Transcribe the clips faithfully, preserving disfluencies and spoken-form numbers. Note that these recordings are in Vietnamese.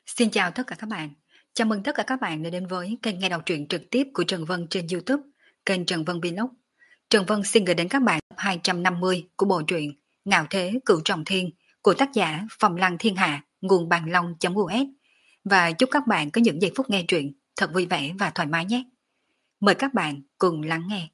Xin chào tất cả các bạn. Chào mừng tất cả các bạn đã đến với kênh nghe đọc truyện trực tiếp của Trần Vân trên YouTube, kênh Trần Vân Vlog. Trần Vân xin gửi đến các bạn tập hai trăm năm mươi của bộ truyện Ngạo Thế Cửu Trọng Thiên của tác giả Phong Lăng Thiên Hạ, nguồn bàn long.us. Và chúc các bạn có những giây phút nghe truyện thật vui vẻ và thoải mái nhé. Mời các bạn cùng lắng nghe.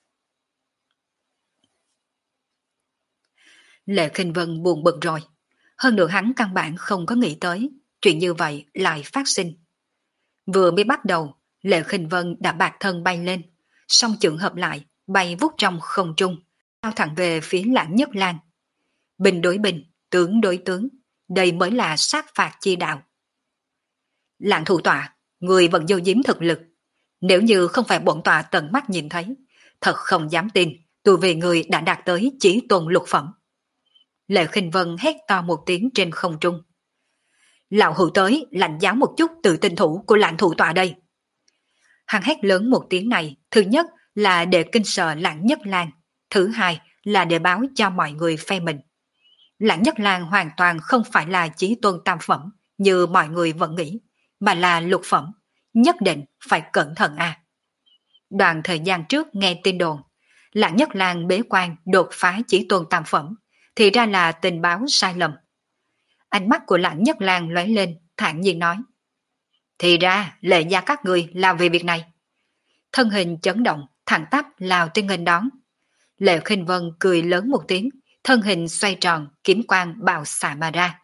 Lệ Khinh Vân buồn bực rồi. Hơn nữa hắn căn bản không có nghĩ tới chuyện như vậy lại phát sinh. Vừa mới bắt đầu, Lệ Khinh Vân đã bạc thân bay lên, song chưởng hợp lại, bay vút trong không trung, lao thẳng về phía Lãng Nhất Lang. Binh đối binh, tướng đối tướng, đây mới là sát phạt chi đạo. Lãng thủ tọa, người vẫn vô giếm thực lực. Nếu như không phải bổn tọa tận mắt nhìn thấy, thật không dám tin, tu về người đã đạt tới chí tôn lục phẩm. Lệ Khinh Vân hét to một tiếng trên không trung. Lão hữu tới, lãnh giáo một chút từ tinh thủ của Lãng thủ tọa đây. Hắn hét lớn một tiếng này, thứ nhất là để kinh sợ Lãng Nhất Lang, thứ hai là để báo cho mọi người phe mình. Lãng Nhất Lang hoàn toàn không phải là chí tôn tam phẩm như mọi người vẫn nghĩ, mà là lục phẩm, nhất định phải cẩn thận a. À. Đoạn thời gian trước nghe tin đồn, Lãng Nhất Lang bế quan đột phá chí tôn tam phẩm, thì ra là tình báo sai lầm. Ánh mắt của Lãng Nhất Lang lóe lên, thản nhiên nói. Thì ra, Lệ gia các người làm về việc này. Thân hình chấn động, thẳng tắp lao tới nghênh đón. Lệ Khinh Vân cười lớn một tiếng, thân hình xoay tròn, kiếm quang bạo xạ mà ra.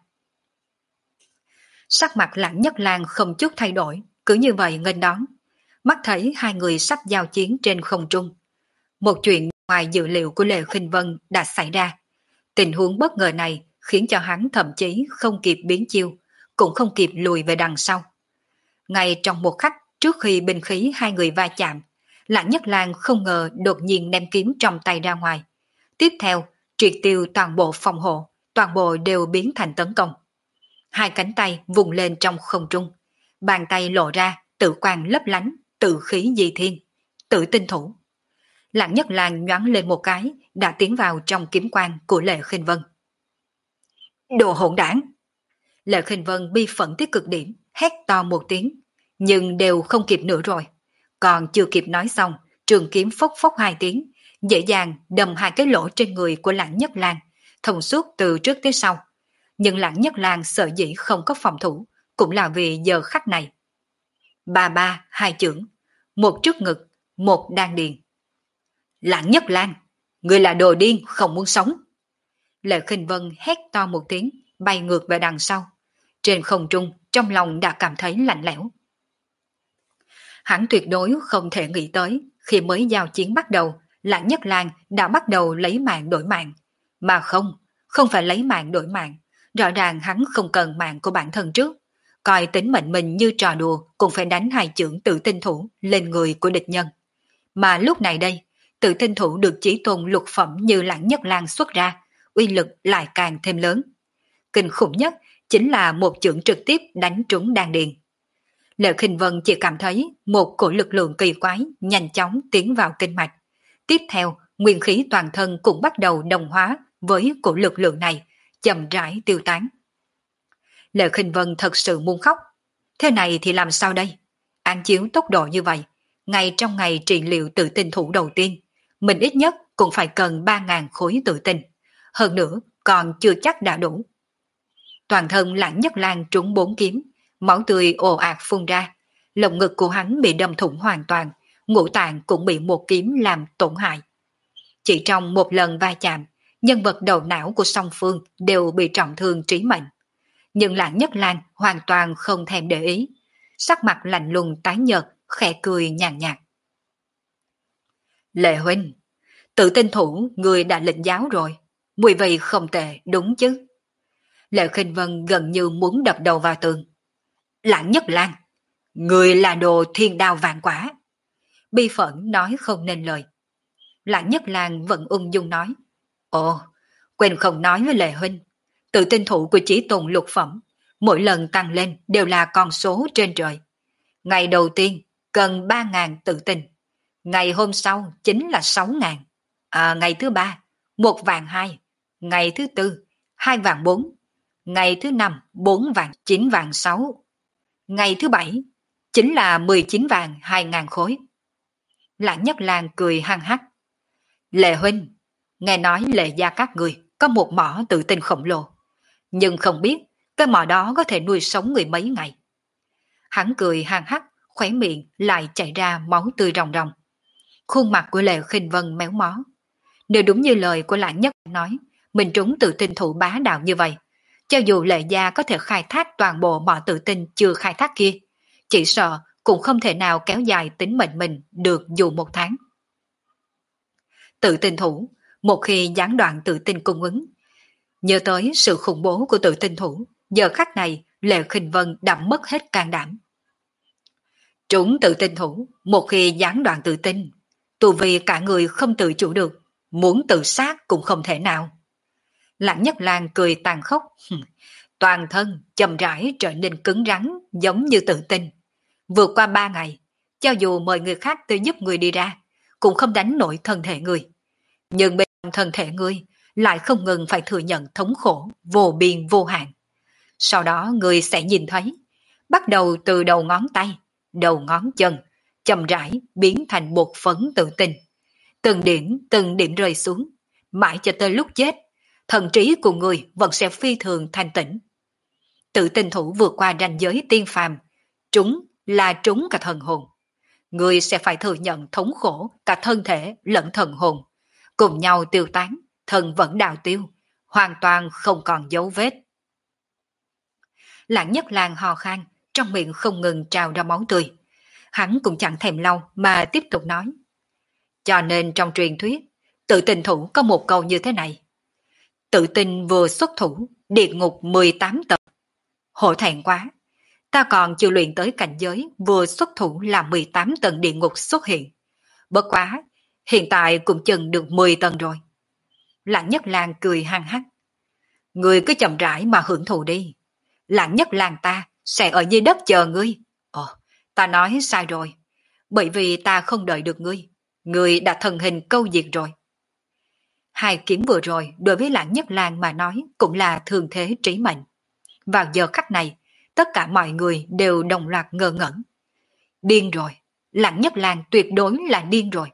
Sắc mặt Lãng Nhất Lang không chút thay đổi, cứ như vậy nghênh đón. Mắt thấy hai người sắp giao chiến trên không trung. Một chuyện ngoài dự liệu của Lệ Khinh Vân đã xảy ra. Tình huống bất ngờ này khiến cho hắn thậm chí không kịp biến chiêu, cũng không kịp lùi về đằng sau. Ngay trong một khắc trước khi binh khí hai người va chạm, Lãng Nhất Lang không ngờ đột nhiên ném kiếm trong tay ra ngoài. Tiếp theo, triệt tiêu toàn bộ phòng hộ, toàn bộ đều biến thành tấn công. Hai cánh tay vùng lên trong không trung, bàn tay lộ ra, tự quang lấp lánh, tự khí di thiên, tự tinh thủ. Lãng Nhất Lang nhoáng lên một cái, đã tiến vào trong kiếm quang của Lệ Khinh Vân. Đồ hỗn đảng! Lệ Khinh Vân bi phẫn tới cực điểm, hét to một tiếng, nhưng đều không kịp nữa rồi. Còn chưa kịp nói xong, trường kiếm phốc phốc hai tiếng, dễ dàng đâm hai cái lỗ trên người của Lãng Nhất Lang, thông suốt từ trước tới sau. Nhưng Lãng Nhất Lang sợ dĩ không có phòng thủ, cũng là vì giờ khắc này. Ba ba, hai chưởng, một trước ngực, một đan điền. Lãng Nhất Lang, người là đồ điên không muốn sống. Lệ Khinh Vân hét to một tiếng, bay ngược về đằng sau. Trên không trung, trong lòng đã cảm thấy lạnh lẽo. Hắn tuyệt đối không thể nghĩ tới, khi mới giao chiến bắt đầu, Lãng Nhất Lang đã bắt đầu lấy mạng đổi mạng. Mà không, không phải lấy mạng đổi mạng. Rõ ràng hắn không cần mạng của bản thân trước. Coi tính mệnh mình như trò đùa, cũng phải đánh hai chưởng tự tinh thủ lên người của địch nhân. Mà lúc này đây, tự tinh thủ được chí tôn lục phẩm như Lãng Nhất Lang xuất ra, uy lực lại càng thêm lớn. Kinh khủng nhất chính là một chưởng trực tiếp đánh trúng đan điền. Lệ Khinh Vân chỉ cảm thấy một cổ lực lượng kỳ quái nhanh chóng tiến vào kinh mạch. Tiếp theo, nguyên khí toàn thân cũng bắt đầu đồng hóa với cổ lực lượng này, chậm rãi tiêu tán. Lệ Khinh Vân thật sự muốn khóc. Thế này thì làm sao đây? Án chiếu tốc độ như vậy, ngay trong ngày trị liệu tự tinh thủ đầu tiên, mình ít nhất cũng phải cần ba ngàn khối tự tinh. Hơn nữa, còn chưa chắc đã đủ. Toàn thân Lãng Nhất Lang trúng bốn kiếm, máu tươi ồ ạt phun ra, lồng ngực của hắn bị đâm thủng hoàn toàn, ngũ tạng cũng bị một kiếm làm tổn hại. Chỉ trong một lần va chạm, nhân vật đầu não của song phương đều bị trọng thương trí mệnh. Nhưng Lãng Nhất Lang hoàn toàn không thèm để ý, sắc mặt lạnh lùng tái nhợt, khẽ cười nhàn nhạt. Lệ huynh, tự tinh thủ người đã lĩnh giáo rồi, mùi vị không tệ đúng chứ? Lệ Khinh Vân gần như muốn đập đầu vào tường. Lãng Nhất Lang, người là đồ thiên đao vạn quả. Bi phẫn nói không nên lời. Lãng Nhất Lang vẫn ung dung nói. Ồ, quên không nói với Lệ huynh, tự tinh thủ của chí tôn lục phẩm, mỗi lần tăng lên đều là con số trên trời. Ngày đầu tiên cần ba ngàn tự tinh, ngày hôm sau chính là sáu ngàn, à, ngày thứ ba một vạn hai, ngày thứ tư hai vạn bốn, ngày thứ năm bốn vạn chín vạn sáu. Ngày thứ bảy, chính là mười chín vạn hai ngàn khối. Lãng Nhất Lang cười hăng hắc. Lệ huynh, nghe nói Lệ gia các người có một mỏ tự tin khổng lồ, nhưng không biết cái mỏ đó có thể nuôi sống người mấy ngày. Hắn cười hăng hắc, khóe miệng lại chảy ra máu tươi ròng ròng. Khuôn mặt của Lệ Khinh Vân méo mó. Nếu đúng như lời của Lãng Nhất nói, mình trúng tự tin thủ bá đạo như vậy, cho dù Lệ gia có thể khai thác toàn bộ mỏ tự tin chưa khai thác kia, chỉ sợ cũng không thể nào kéo dài tính mệnh mình được dù một tháng. Tự tin thủ, một khi gián đoạn tự tin cung ứng, nhớ tới sự khủng bố của tự tin thủ, giờ khắc này Lệ Khinh Vân đã mất hết can đảm. Trúng tự tin thủ, một khi gián đoạn tự tin, tù vì cả người không tự chủ được, muốn tự sát cũng không thể nào. Lãng Nhất Lang cười tàn khốc, toàn thân chậm rãi trở nên cứng rắn giống như tự tin. Vượt qua ba ngày, cho dù mời người khác tới giúp người đi ra, cũng không đánh nổi thân thể người. Nhưng bên trong thân thể người lại không ngừng phải thừa nhận thống khổ vô biên vô hạn. Sau đó người sẽ nhìn thấy, bắt đầu từ đầu ngón tay, đầu ngón chân, chậm rãi biến thành bột phấn tự tin. Từng điểm từng điểm rơi xuống, mãi cho tới lúc chết, thần trí của người vẫn sẽ phi thường thanh tĩnh. Tự tin thủ vượt qua ranh giới tiên phàm, trúng là trúng cả thần hồn. Người sẽ phải thừa nhận thống khổ cả thân thể lẫn thần hồn, cùng nhau tiêu tán, thần vẫn đào tiêu, hoàn toàn không còn dấu vết. Lãng Nhất Lang ho khan, trong miệng không ngừng trào ra máu tươi. Hắn cũng chẳng thèm lau mà tiếp tục nói. Cho nên trong truyền thuyết, tự tin thủ có một câu như thế này. Tự tin vừa xuất thủ, địa ngục mười tám tầng. Hổ thẹn quá, ta còn chưa luyện tới cảnh giới vừa xuất thủ là mười tám tầng địa ngục xuất hiện. Bất quá, hiện tại cũng chừng được mười tầng rồi. Lãng Nhất Lang cười hăng hắc. Ngươi cứ chậm rãi mà hưởng thụ đi. Lãng Nhất Lang ta sẽ ở dưới đất chờ ngươi. Ồ, ta nói sai rồi. Bởi vì ta không đợi được ngươi. Ngươi đã thần hình câu diệt rồi. Hai kiếm vừa rồi đối với Lãng Nhất Lang mà nói cũng là thường thế trí mệnh. Vào giờ khắc này, tất cả mọi người đều đồng loạt ngơ ngẩn. Điên rồi, Lãng Nhất Lang tuyệt đối là điên rồi.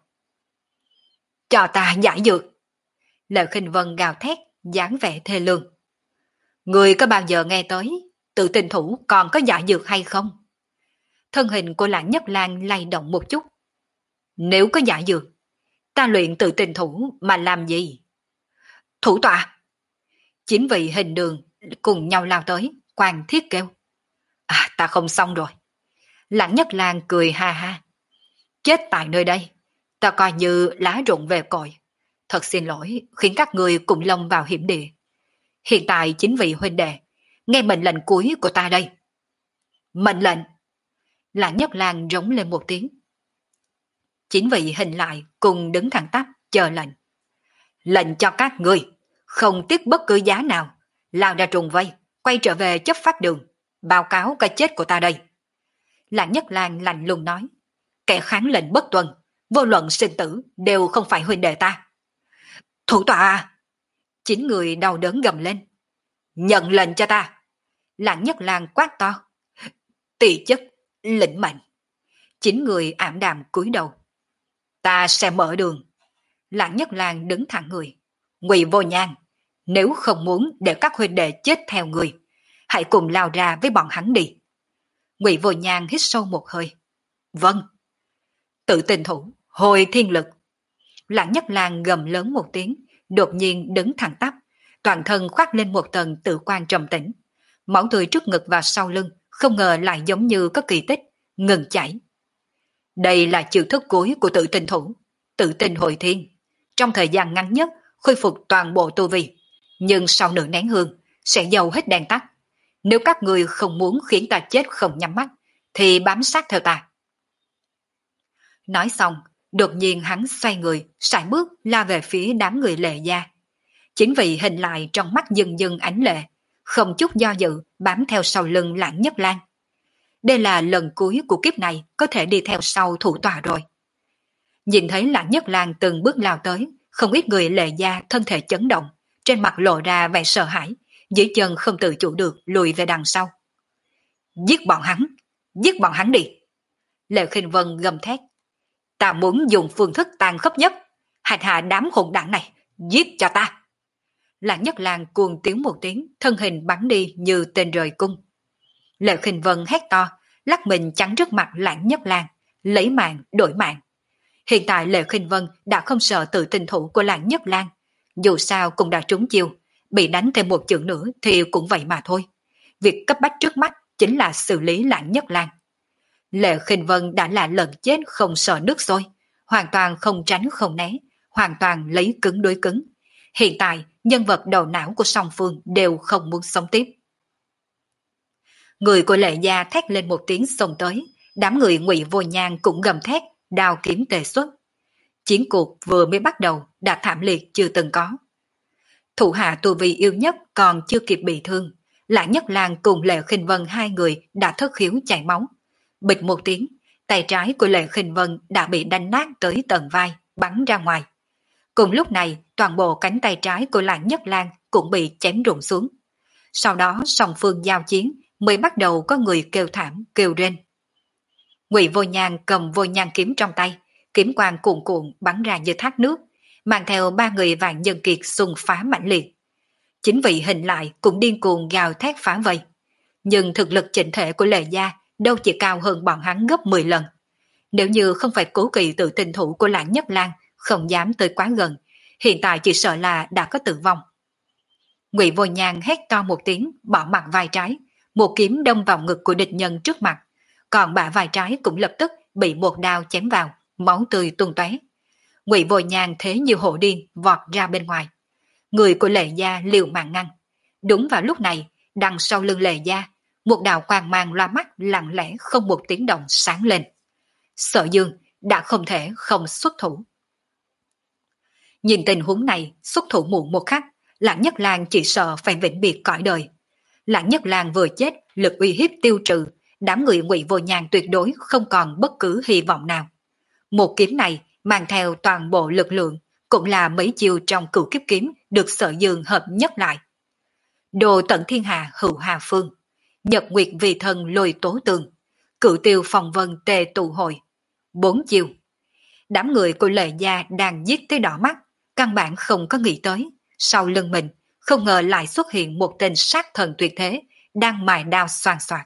Cho ta giải dược. Lệ Khinh Vân gào thét, dáng vẻ thê lương. Người có bao giờ nghe tới, tự tin thủ còn có giải dược hay không? Thân hình của Lãng Nhất Lang lay động một chút. Nếu có giải dược, ta luyện tự tin thủ mà làm gì? Thủ tọa! Chính vị hình đường cùng nhau lao tới, Quan Thiết kêu. À, ta không xong rồi. Lãng Nhất Lang cười ha ha. Chết tại nơi đây, ta coi như lá rụng về cội. Thật xin lỗi khiến các người cùng lông vào hiểm địa. Hiện tại chính vị huynh đệ, nghe mệnh lệnh cuối của ta đây. Mệnh lệnh! Lãng Nhất Lang rống lên một tiếng. Chính vị hình lại cùng đứng thẳng tắp chờ lệnh. Lệnh cho các người, không tiếc bất cứ giá nào, lao ra trùng vây, quay trở về chấp pháp đường, báo cáo cái chết của ta đây. Lãng Nhất Lang lạnh lùng nói, kẻ kháng lệnh bất tuân, vô luận sinh tử đều không phải huynh đệ ta. Thủ tọa à! Chín người đau đớn gầm lên. Nhận lệnh cho ta! Lãng Nhất Lang quát to. Tỳ chức, lĩnh mệnh. Chín người ảm đạm cúi đầu. Ta sẽ mở đường. Lãng Nhất Lang đứng thẳng người. Ngụy Vô Nhan, nếu không muốn để các huynh đệ chết theo người, hãy cùng lao ra với bọn hắn đi. Ngụy Vô Nhan hít sâu một hơi. Vâng. Tự tin thủ, hồi thiên lực. Lãng Nhất Lang gầm lớn một tiếng, đột nhiên đứng thẳng tắp, toàn thân khoác lên một tầng tự quan trầm tĩnh. Máu tươi trước ngực và sau lưng không ngờ lại giống như có kỳ tích, ngừng chảy. Đây là chiêu thức cuối của tự tin thủ, tự tin hồi thiên. Trong thời gian ngắn nhất, khôi phục toàn bộ tu vi, nhưng sau nửa nén hương, sẽ dầu hết đèn tắt. Nếu các người không muốn khiến ta chết không nhắm mắt, thì bám sát theo ta. Nói xong, đột nhiên hắn xoay người, sải bước la về phía đám người Lệ gia. Chính vì hình lại trong mắt dần dần ánh lệ, không chút do dự bám theo sau lưng Lãng Nhất Lang. Đây là lần cuối của kiếp này có thể đi theo sau thủ tọa rồi. Nhìn thấy Lãng Nhất Lang từng bước lao tới, không ít người Lệ gia thân thể chấn động, trên mặt lộ ra vẻ sợ hãi, dưới chân không tự chủ được lùi về đằng sau. Giết bọn hắn, giết bọn hắn đi. Lệ Khinh Vân gầm thét. Ta muốn dùng phương thức tàn khốc nhất, hại hạ đám hỗn đảng này, giết cho ta. Lạc Nhất Lang cuồng tiếng một tiếng, thân hình bắn đi như tên rời cung. Lệ Khinh Vân hét to, lắc mình chắn trước mặt Lạc Nhất Lang, lấy mạng đổi mạng. Hiện tại Lệ Khinh Vân đã không sợ tự tình thủ của Lạc Nhất Lang, dù sao cũng đã trúng chiêu, bị đánh thêm một chưởng nữa thì cũng vậy mà thôi. Việc cấp bách trước mắt chính là xử lý Lạc Nhất Lang. Lệ Khinh Vân đã là lần chết không sợ nước sôi, hoàn toàn không tránh không né, hoàn toàn lấy cứng đối cứng. Hiện tại, nhân vật đầu não của song phương đều không muốn sống tiếp. Người của Lệ gia thét lên một tiếng xông tới, đám người Ngụy Vô Nhan cũng gầm thét, đao kiếm tề xuất. Chiến cuộc vừa mới bắt đầu đã thảm liệt chưa từng có. Thủ hạ tu vi yêu nhất còn chưa kịp bị thương, Lạc Nhất Lang cùng Lệ Khinh Vân hai người đã thất khiếu chảy máu. Bịch một tiếng, tay trái của Lệ Khinh Vân đã bị đánh nát tới tận vai, bắn ra ngoài. Cùng lúc này, toàn bộ cánh tay trái của Lạc Nhất Lang cũng bị chém rụng xuống. Sau đó song phương giao chiến mới bắt đầu có người kêu thảm, kêu rên. Ngụy Vô Nhan cầm Vô Nhan kiếm trong tay, kiếm quang cuồn cuộn bắn ra như thác nước, mang theo ba người Vạn Nhân Kiệt xung phá mãnh liệt. Chính vị hình lại cũng điên cuồng gào thét phá vây. Nhưng thực lực chỉnh thể của Lệ gia đâu chỉ cao hơn bọn hắn gấp mười lần. Nếu như không phải cố kỵ tự tình thủ của Lạc Nhất Lang không dám tới quá gần, hiện tại chỉ sợ là đã có tử vong. Ngụy Vô Nhan hét to một tiếng, bỏ mặt vai trái, một kiếm đâm vào ngực của địch nhân trước mặt, còn bả vai trái cũng lập tức bị một đao chém vào, máu tươi tung tóe. Ngụy Vô Nhan thế như hổ điên vọt ra bên ngoài. Người của Lệ gia liều mạng ngăn. Đúng vào lúc này, đằng sau lưng Lệ gia, một đạo quang mang loa mắt lặng lẽ không một tiếng động sáng lên. Sở Dương đã không thể không xuất thủ. Nhìn tình huống này, xuất thủ muộn một khắc, Lạc Nhất Lang chỉ sợ phải vĩnh biệt cõi đời. Lạc Nhất Lang vừa chết, lực uy hiếp tiêu trừ, đám người Ngụy Vô Nhan tuyệt đối không còn bất cứ hy vọng nào. Một kiếm này mang theo toàn bộ lực lượng, cũng là mấy chiêu trong Cửu Kiếp Kiếm được Sở Dương hợp nhất lại. Đồ tận thiên hà hữu hà phương, nhật nguyệt vì thần lôi tố tường, cửu tiêu phòng vân tề tụ hội. Bốn chiêu. Đám người của Lệ gia đang giết tới đỏ mắt, căn bản không có nghĩ tới. Sau lưng mình, không ngờ lại xuất hiện một tên sát thần tuyệt thế, đang mài đao xoàn xoạc.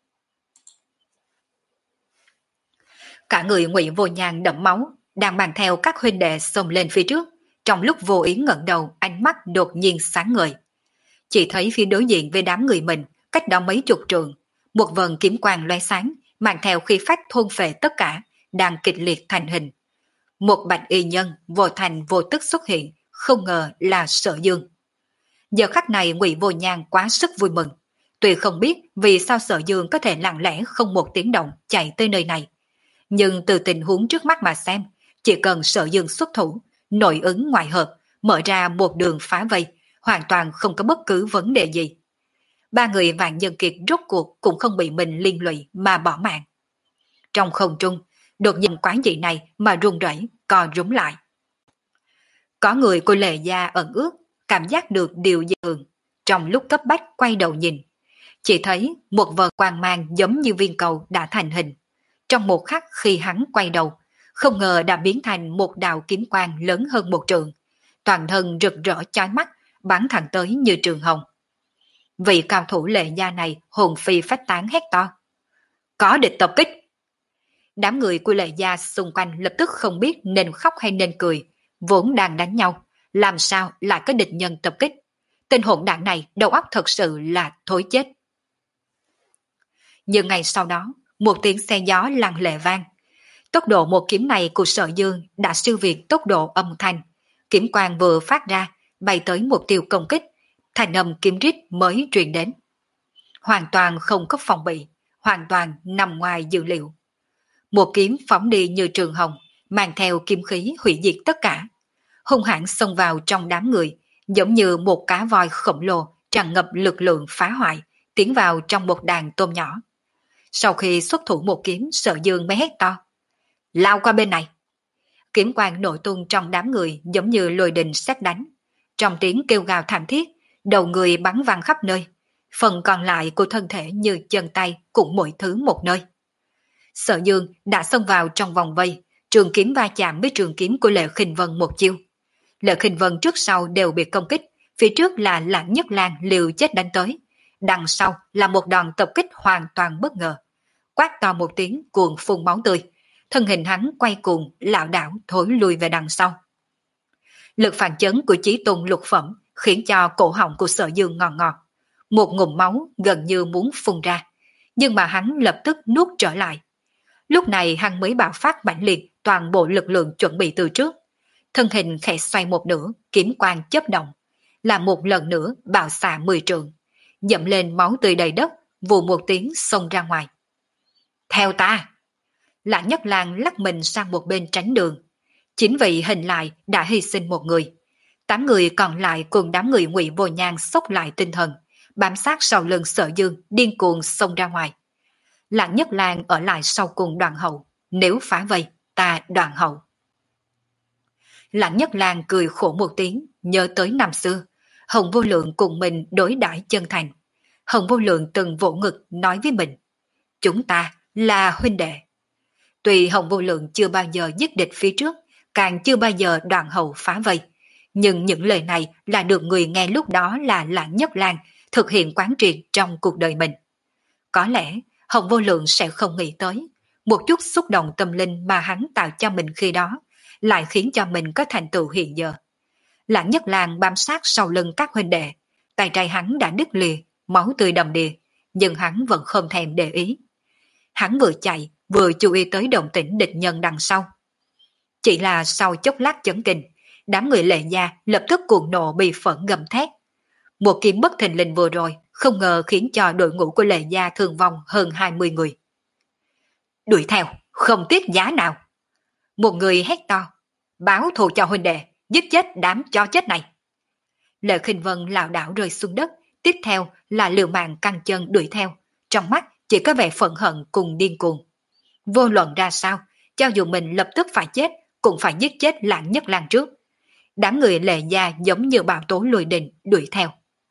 Cả người Ngụy Vô Nhan đẫm máu, đang mang theo các huynh đệ xông lên phía trước, trong lúc vô ý ngẩng đầu, ánh mắt đột nhiên sáng ngời. Chỉ thấy phía đối diện với đám người mình, cách đó mấy chục trượng, một vần kiếm quang lóe sáng, mang theo khí phách thôn phệ tất cả, đang kịch liệt thành hình. Một bạch y nhân vô thành vô tức xuất hiện, không ngờ là Sở Dương. Giờ khắc này Ngụy Vô Nhan quá sức vui mừng, tuy không biết vì sao Sở Dương có thể lặng lẽ không một tiếng động chạy tới nơi này, nhưng từ tình huống trước mắt mà xem, chỉ cần Sở Dương xuất thủ, nội ứng ngoại hợp, mở ra một đường phá vây, hoàn toàn không có bất cứ vấn đề gì. Ba người Vạn Nhân Kiệt rốt cuộc cũng không bị mình liên lụy mà bỏ mạng. Trong không trung, đột nhiên quái dị này mà run rẩy, co rúm lại. Có người của Lệ gia ẩn ước, cảm giác được điều dị thường, trong lúc cấp bách quay đầu nhìn, chỉ thấy một vầng quang mang giống như viên cầu đã thành hình. Trong một khắc khi hắn quay đầu, không ngờ đã biến thành một đạo kiếm quang lớn hơn một trượng, toàn thân rực rỡ chói mắt, bắn thẳng tới như trường hồng. Vị cao thủ Lệ gia này hồn phi phách tán hét to. Có địch tập kích! Đám người của Lệ gia xung quanh lập tức không biết nên khóc hay nên cười, vốn đang đánh nhau, làm sao lại có địch nhân tập kích. Tên hỗn đảng này đầu óc thật sự là thối chết. Nhưng ngày sau đó, một tiếng xe gió lặng lệ vang. Tốc độ một kiếm này của Sở Dương đã siêu việt tốc độ âm thanh. Kiếm quang vừa phát ra, bay tới mục tiêu công kích, thành âm kiếm rít mới truyền đến. Hoàn toàn không có phòng bị, hoàn toàn nằm ngoài dự liệu. Một kiếm phóng đi như trường hồng, mang theo kiếm khí hủy diệt tất cả. Hung hãn xông vào trong đám người, giống như một cá voi khổng lồ tràn ngập lực lượng phá hoại, tiến vào trong một đàn tôm nhỏ. Sau khi xuất thủ một kiếm, Sở Dương mới hét to. Lao qua bên này. Kiếm quang nổi tung trong đám người giống như lôi đình sét đánh. Trong tiếng kêu gào thảm thiết, đầu người bắn văng khắp nơi. Phần còn lại của thân thể như chân tay cũng mỗi thứ một nơi. Sở Dương đã xông vào trong vòng vây, trường kiếm va chạm với trường kiếm của Lệ Khinh Vân một chiêu. Lệ Khinh Vân trước sau đều bị công kích, phía trước là Lãng Nhất Lang liều chết đánh tới, đằng sau là một đòn tập kích hoàn toàn bất ngờ. Quát to một tiếng cuồng phun máu tươi, thân hình hắn quay cuồng, lảo đảo thối lùi về đằng sau. Lực phản chấn của Chí Tôn lục phẩm khiến cho cổ họng của Sở Dương ngọt ngọt, một ngụm máu gần như muốn phun ra, nhưng mà hắn lập tức nuốt trở lại. Lúc này hắn mới bạo phát mãnh liệt toàn bộ lực lượng chuẩn bị từ trước, thân hình khẽ xoay một nửa, kiếm quang chớp động, là một lần nữa bạo xạ mười trượng, dậm lên máu tươi đầy đất, vù một tiếng xông ra ngoài. Theo ta! Lãng Nhất Lang lắc mình sang một bên tránh đường. Chính vì hình lại đã hy sinh một người. Tám người còn lại cùng đám người Ngụy Vô Nhang xốc lại tinh thần, bám sát sau lưng Sở Dương điên cuồng xông ra ngoài. Lãng Nhất Lang ở lại sau cùng đoàn hậu, nếu phá vây, ta đoàn hậu. Lãng Nhất Lang cười khổ một tiếng, nhớ tới năm xưa, Hồng Vô Lượng cùng mình đối đãi chân thành. Hồng Vô Lượng từng vỗ ngực nói với mình, chúng ta là huynh đệ. Tuy Hồng Vô Lượng chưa bao giờ giết địch phía trước, càng chưa bao giờ đoàn hậu phá vây, nhưng những lời này là được người nghe lúc đó là Lãng Nhất Lang thực hiện quán triệt trong cuộc đời mình. Có lẽ Hồng Vô Lượng sẽ không nghĩ tới, một chút xúc động tâm linh mà hắn tạo cho mình khi đó, lại khiến cho mình có thành tựu hiện giờ. Lãng Nhất Lang bám sát sau lưng các huynh đệ, tay trái hắn đã đứt lìa, máu tươi đầm đìa, nhưng hắn vẫn không thèm để ý. Hắn vừa chạy, vừa chú ý tới động tĩnh địch nhân đằng sau. Chỉ là sau chốc lát chấn kinh, đám người Lệ Gia lập tức cuồng nộ bị phẫn gầm thét. Một kiếm bất thình lình vừa rồi, không ngờ khiến cho đội ngũ của Lệ Gia thương vong hơn hai mươi người. Đuổi theo, không tiếc giá nào. Một người hét to, báo thù cho huynh đệ, giết chết đám chó chết này. Lệ Khinh Vân lảo đảo rơi xuống đất, tiếp theo là liều mạng căng chân đuổi theo, trong mắt chỉ có vẻ phẫn hận cùng điên cuồng. Vô luận ra sao, cho dù mình lập tức phải chết, cũng phải giết chết Lãng Nhất Lang trước. Đám người Lệ Gia giống như bão tố lùi đình đuổi theo.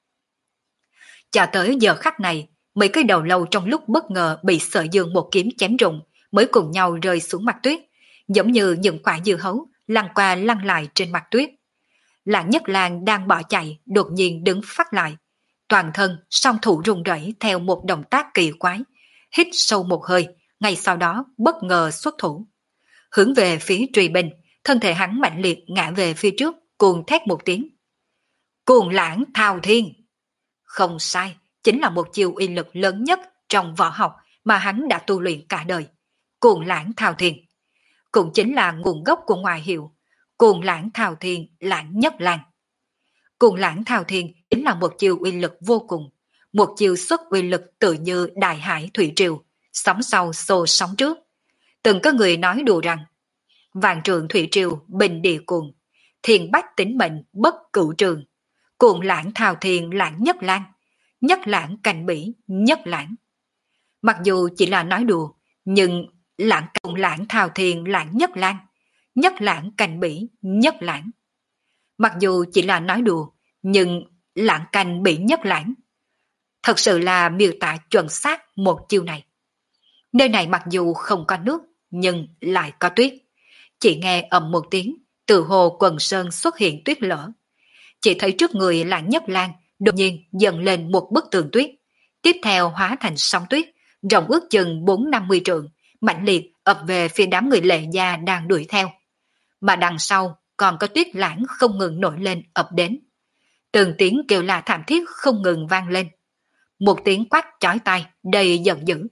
Cho tới giờ khắc này, mấy cái đầu lâu trong lúc bất ngờ bị Sở Dương một kiếm chém rụng, mới cùng nhau rơi xuống mặt tuyết, giống như những quả dưa hấu lăn qua lăn lại trên mặt tuyết. Lãng Nhất Lang đang bỏ chạy, đột nhiên đứng phát lại, toàn thân song thủ run rẩy theo một động tác kỳ quái, hít sâu một hơi, ngay sau đó bất ngờ xuất thủ, hướng về phía truy binh, thân thể hắn mạnh liệt ngã về phía trước, cuồng thét một tiếng. Cuồng Lãng Thao Thiên! Không sai, chính là một chiêu uy lực lớn nhất trong võ học mà hắn đã tu luyện cả đời. Cuồng Lãng Thao Thiên cũng chính là nguồn gốc của ngoại hiệu Cuồng Lãng Thao Thiên Lãng Nhất Lang. Cuồng Lãng Thao Thiên chính là một chiêu uy lực vô cùng, một chiêu xuất uy lực tự như đại hải thủy triều, sóng sau xô sóng trước. Từng có người nói đùa rằng, vạn trượng thủy triều bình địa cuồng, thiên bách tính mệnh bất cửu trường, cuồng lãng thao thiên lãng nhất lang, nhất lãng cành bỉ nhất lãng. Mặc dù chỉ là nói đùa, nhưng lãng cuồng lãng thao thiên lãng nhất lang, nhất lãng cành bỉ nhất lãng. Mặc dù chỉ là nói đùa, nhưng lãng cành bỉ nhất lãng. Thật sự là miêu tả chuẩn xác một chiêu này. Nơi này mặc dù không có nước, nhưng lại có tuyết. Chỉ nghe ầm một tiếng, từ hồ quần sơn xuất hiện tuyết lở. Chỉ thấy trước người Lãng Nhất Lang đột nhiên dần lên một bức tường tuyết, tiếp theo hóa thành sóng tuyết, rộng ước chừng bốn năm mươi trượng, mạnh liệt ập về phía đám người Lệ Gia đang đuổi theo. Mà đằng sau còn có tuyết lãng không ngừng nổi lên ập đến. Từng tiếng kêu la thảm thiết không ngừng vang lên. Một tiếng quát chói tai đầy giận dữ.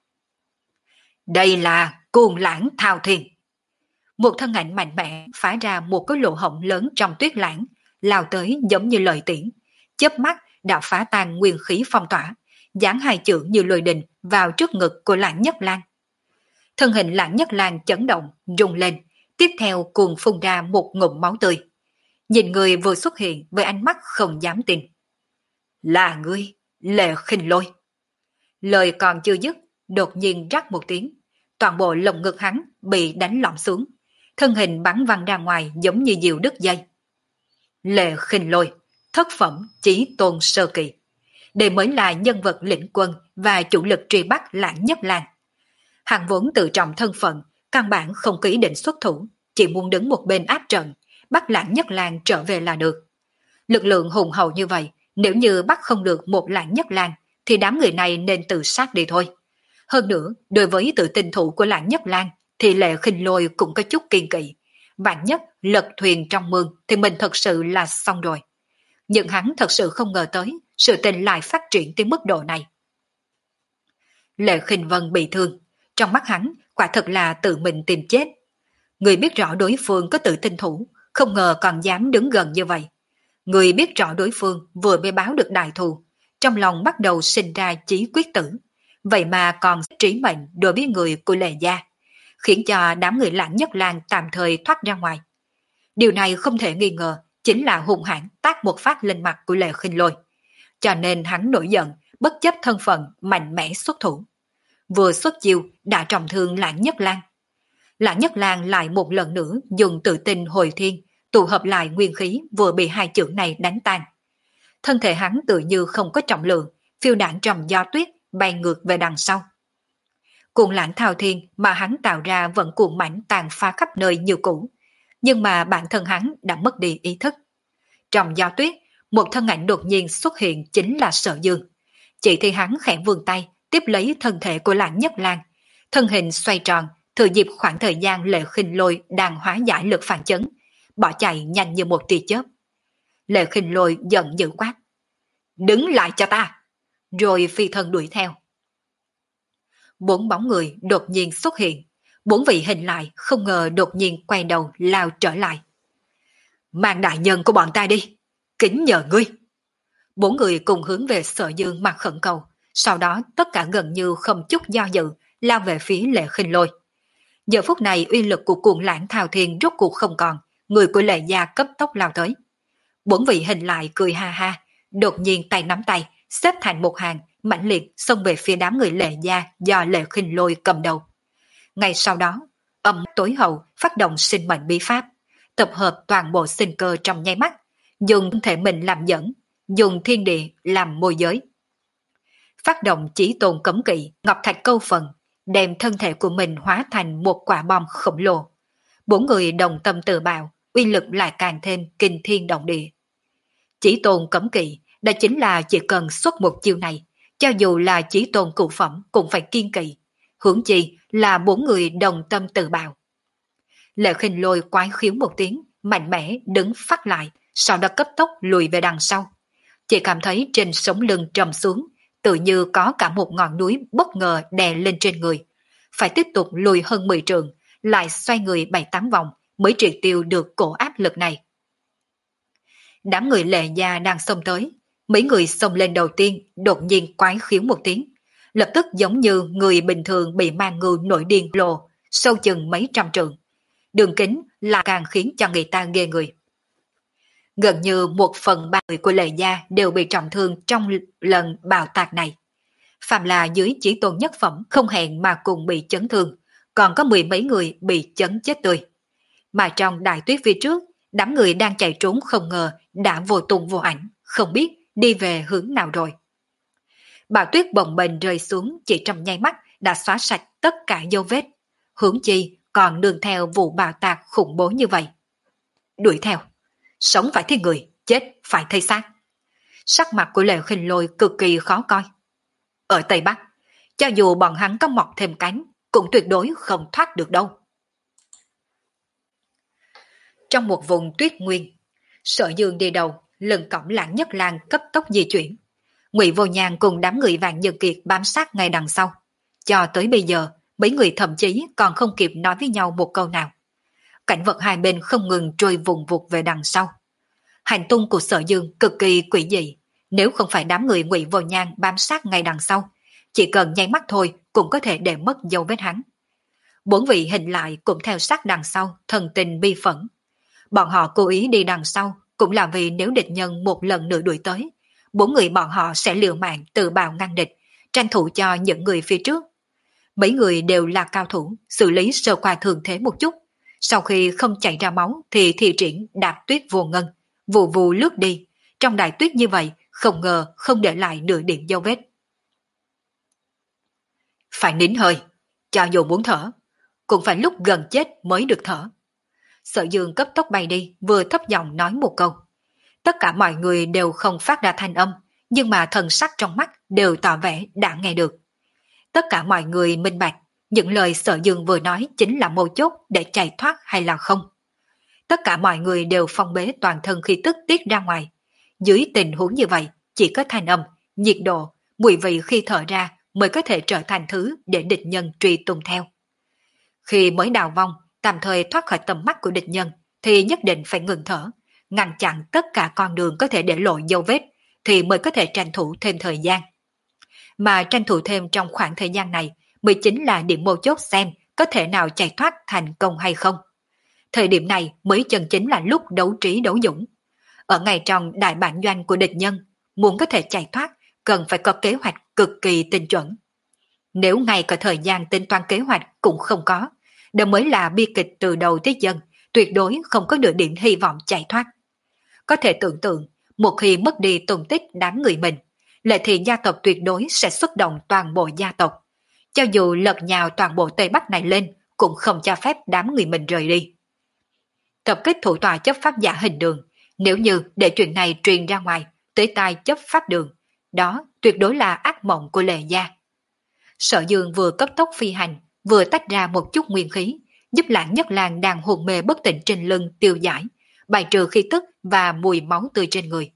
Đây là Cuồng Lãng Thao Thiên. Một thân ảnh mạnh mẽ phá ra một cái lỗ hổng lớn trong tuyết lãng, lao tới giống như lợi tiễn, chớp mắt đã phá tan nguyên khí phong tỏa, giáng hai chữ như lôi đình vào trước ngực của Lãng Nhất Lang. Thân hình Lãng Nhất Lang chấn động, rung lên, tiếp theo cuồng phun ra một ngụm máu tươi. Nhìn người vừa xuất hiện với ánh mắt không dám tin. Là ngươi, Lệ Khinh Lôi. Lời còn chưa dứt, đột nhiên rắc một tiếng, toàn bộ lồng ngực hắn bị đánh lõm xuống, thân hình bắn văng ra ngoài giống như diều đứt dây. Lệ Khinh Lôi, thất phẩm chí tôn sơ kỳ. Đây mới là nhân vật lĩnh quân và chủ lực truy bắt Lãng Nhất Lang. Hắn vốn tự trọng thân phận, căn bản không có ý định xuất thủ, chỉ muốn đứng một bên áp trận, bắt Lãng Nhất Lang trở về là được. Lực lượng hùng hậu như vậy, nếu như bắt không được một Lãng Nhất Lang, thì đám người này nên tự sát đi thôi. Hơn nữa, đối với tự tin thủ của Lãng Nhất Lang, thì Lệ Khinh Lôi cũng có chút kiên kỵ. Vạn nhất lật thuyền trong mương thì mình thật sự là xong rồi. Nhưng hắn thật sự không ngờ tới, sự tình lại phát triển tới mức độ này. Lệ Khinh Vân bị thương, trong mắt hắn quả thật là tự mình tìm chết. Người biết rõ đối phương có tự tin thủ, không ngờ còn dám đứng gần như vậy. Người biết rõ đối phương vừa mới báo được đại thù, trong lòng bắt đầu sinh ra chí quyết tử, vậy mà còn trí mệnh đối với người của Lệ gia, khiến cho đám người Lãng Nhất Lang tạm thời thoát ra ngoài. Điều này không thể nghi ngờ chính là hung hãn tác một phát lên mặt của Lệ Khinh Lôi, cho nên hắn nổi giận, bất chấp thân phận mạnh mẽ xuất thủ. Vừa xuất chiêu đã trọng thương Lãng Nhất Lang. Lãng Nhất Lang lại một lần nữa dùng tự tin hồi thiên, tụ hợp lại nguyên khí vừa bị hai chưởng này đánh tan. Thân thể hắn tự như không có trọng lượng, phiêu đảng trong gió tuyết bay ngược về đằng sau. Cuồng lãng thao thiên mà hắn tạo ra vẫn cuồng mãnh tàn phá khắp nơi như cũ, nhưng mà bản thân hắn đã mất đi ý thức. Trong gió tuyết, một thân ảnh đột nhiên xuất hiện chính là Sở Dương. Chỉ thấy hắn khẽ vươn tay, tiếp lấy thân thể của Lãng Nhất Lang, thân hình xoay tròn, thừa dịp khoảng thời gian Lệ Khinh Lôi đang hóa giải lực phản chấn, bỏ chạy nhanh như một tia chớp. Lệ Khinh Lôi giận dữ quát: "Đứng lại cho ta!" Rồi phi thân đuổi theo. Bốn bóng người đột nhiên xuất hiện, bốn vị hình lại không ngờ đột nhiên quay đầu lao trở lại. "Mang đại nhân của bọn ta đi, kính nhờ ngươi." Bốn người cùng hướng về Sở Dương mà khẩn cầu, sau đó tất cả gần như không chút do dự lao về phía Lệ Khinh Lôi. Giờ phút này uy lực của cuồng lãng thao thiên rốt cuộc không còn, người của Lệ gia cấp tốc lao tới. Bốn vị hình lại cười ha ha, đột nhiên tay nắm tay, xếp thành một hàng, mãnh liệt xông về phía đám người Lệ gia do Lệ Khinh Lôi cầm đầu. Ngay sau đó, âm tối hậu phát động sinh mệnh bí pháp, tập hợp toàn bộ sinh cơ trong nháy mắt, dùng thể mình làm dẫn, dùng thiên địa làm môi giới. Phát động chỉ tồn cấm kỵ, ngọc thạch câu phần, đem thân thể của mình hóa thành một quả bom khổng lồ. Bốn người đồng tâm tự bào, uy lực lại càng thêm kinh thiên động địa. Chỉ tồn cấm kỵ, đó chính là chỉ cần xuất một chiêu này, cho dù là chỉ tồn cụ phẩm cũng phải kiên kỵ, huống chi là bốn người đồng tâm tự bào. Lệ Khinh Lôi quái khiếu một tiếng, mạnh mẽ đứng phát lại, sau đó cấp tốc lùi về đằng sau. Chỉ cảm thấy trên sống lưng trầm xuống, tự như có cả một ngọn núi bất ngờ đè lên trên người. Phải tiếp tục lùi hơn mười trượng, lại xoay người bảy tám vòng mới triệt tiêu được cổ áp lực này. Đám người Lệ gia đang xông tới, mấy người xông lên đầu tiên đột nhiên quái khiếu một tiếng, lập tức giống như người bình thường bị mang ngưu nổi điên lồ, sâu chừng mấy trăm trượng. Đường kính là càng khiến cho người ta ghê người. Gần như một phần ba người của Lệ gia đều bị trọng thương trong lần bạo tạc này. Phạm là dưới chỉ tôn nhất phẩm không hẹn mà cùng bị chấn thương, còn có mười mấy người bị chấn chết tươi. Mà trong đại tuyết phía trước, đám người đang chạy trốn không ngờ đã vô tung vô ảnh, không biết đi về hướng nào rồi. Bão tuyết bồng bềnh rơi xuống chỉ trong nháy mắt đã xóa sạch tất cả dấu vết, hướng chi còn nương theo vụ bạo tạc khủng bố như vậy. Đuổi theo, sống phải thấy người, chết phải thấy xác. Sắc mặt của Lệ Khinh Lôi cực kỳ khó coi. Ở Tây Bắc, cho dù bọn hắn có mọc thêm cánh, cũng tuyệt đối không thoát được đâu. Trong một vùng tuyết nguyên, Sở Dương đi đầu, lưng cõng Lãng Nhất Lang cấp tốc di chuyển. Ngụy Vô Nhàn cùng đám người Vạn Nhân Kiệt bám sát ngay đằng sau. Cho tới bây giờ, mấy người thậm chí còn không kịp nói với nhau một câu nào. Cảnh vật hai bên không ngừng trôi vùng vụt về đằng sau. Hành tung của Sở Dương cực kỳ quỷ dị, nếu không phải đám người Ngụy Vô Nhàn bám sát ngay đằng sau, chỉ cần nháy mắt thôi cũng có thể để mất dấu vết hắn. Bốn vị hình lại cũng theo sát đằng sau, thần tình bi phẫn. Bọn họ cố ý đi đằng sau cũng là vì nếu địch nhân một lần nữa đuổi tới, bốn người bọn họ sẽ liều mạng tự bào ngăn địch, tranh thủ cho những người phía trước. Mấy người đều là cao thủ, xử lý sơ qua thường thế một chút. Sau khi không chảy ra máu thì thi triển đạp tuyết vô ngân, vù vù lướt đi. Trong đại tuyết như vậy, không ngờ không để lại nửa điểm dấu vết. Phải nín hơi, cho dù muốn thở, cũng phải lúc gần chết mới được thở. Sở Dương cấp tốc bay đi, vừa thấp giọng nói một câu. Tất cả mọi người đều không phát ra thanh âm, nhưng mà thần sắc trong mắt đều tỏ vẻ đã nghe được. Tất cả mọi người minh bạch, những lời Sở Dương vừa nói chính là mấu chốt để chạy thoát hay là không. Tất cả mọi người đều phong bế toàn thân khí tức tiết ra ngoài. Dưới tình huống như vậy, chỉ có thanh âm, nhiệt độ, mùi vị khi thở ra mới có thể trở thành thứ để địch nhân truy tung theo. Khi mới đào vong, tạm thời thoát khỏi tầm mắt của địch nhân, thì nhất định phải ngừng thở, ngăn chặn tất cả con đường có thể để lộ dấu vết, thì mới có thể tranh thủ thêm thời gian. Mà tranh thủ thêm trong khoảng thời gian này mới chính là điểm mấu chốt xem có thể nào chạy thoát thành công hay không. Thời điểm này mới chân chính là lúc đấu trí đấu dũng. Ở ngay trong đại bản doanh của địch nhân, muốn có thể chạy thoát, cần phải có kế hoạch cực kỳ tinh chuẩn. Nếu ngay cả thời gian tính toán kế hoạch cũng không có, đó mới là bi kịch từ đầu tới chân, tuyệt đối không có nửa điểm hy vọng chạy thoát. Có thể tưởng tượng, một khi mất đi tung tích đám người mình, Lệ Thị gia tộc tuyệt đối sẽ xuất động toàn bộ gia tộc. Cho dù lật nhào toàn bộ Tây Bắc này lên, cũng không cho phép đám người mình rời đi. Tập kích thủ tọa chấp pháp giả hình đường, nếu như để chuyện này truyền ra ngoài, tới tai chấp pháp đường, đó tuyệt đối là ác mộng của Lệ gia. Sở Dương vừa cấp tốc phi hành, vừa tách ra một chút nguyên khí, giúp Lãng Nhất Lang đang hồn mê bất tỉnh trên lưng tiêu giải, bài trừ khí tức và mùi máu tươi trên người.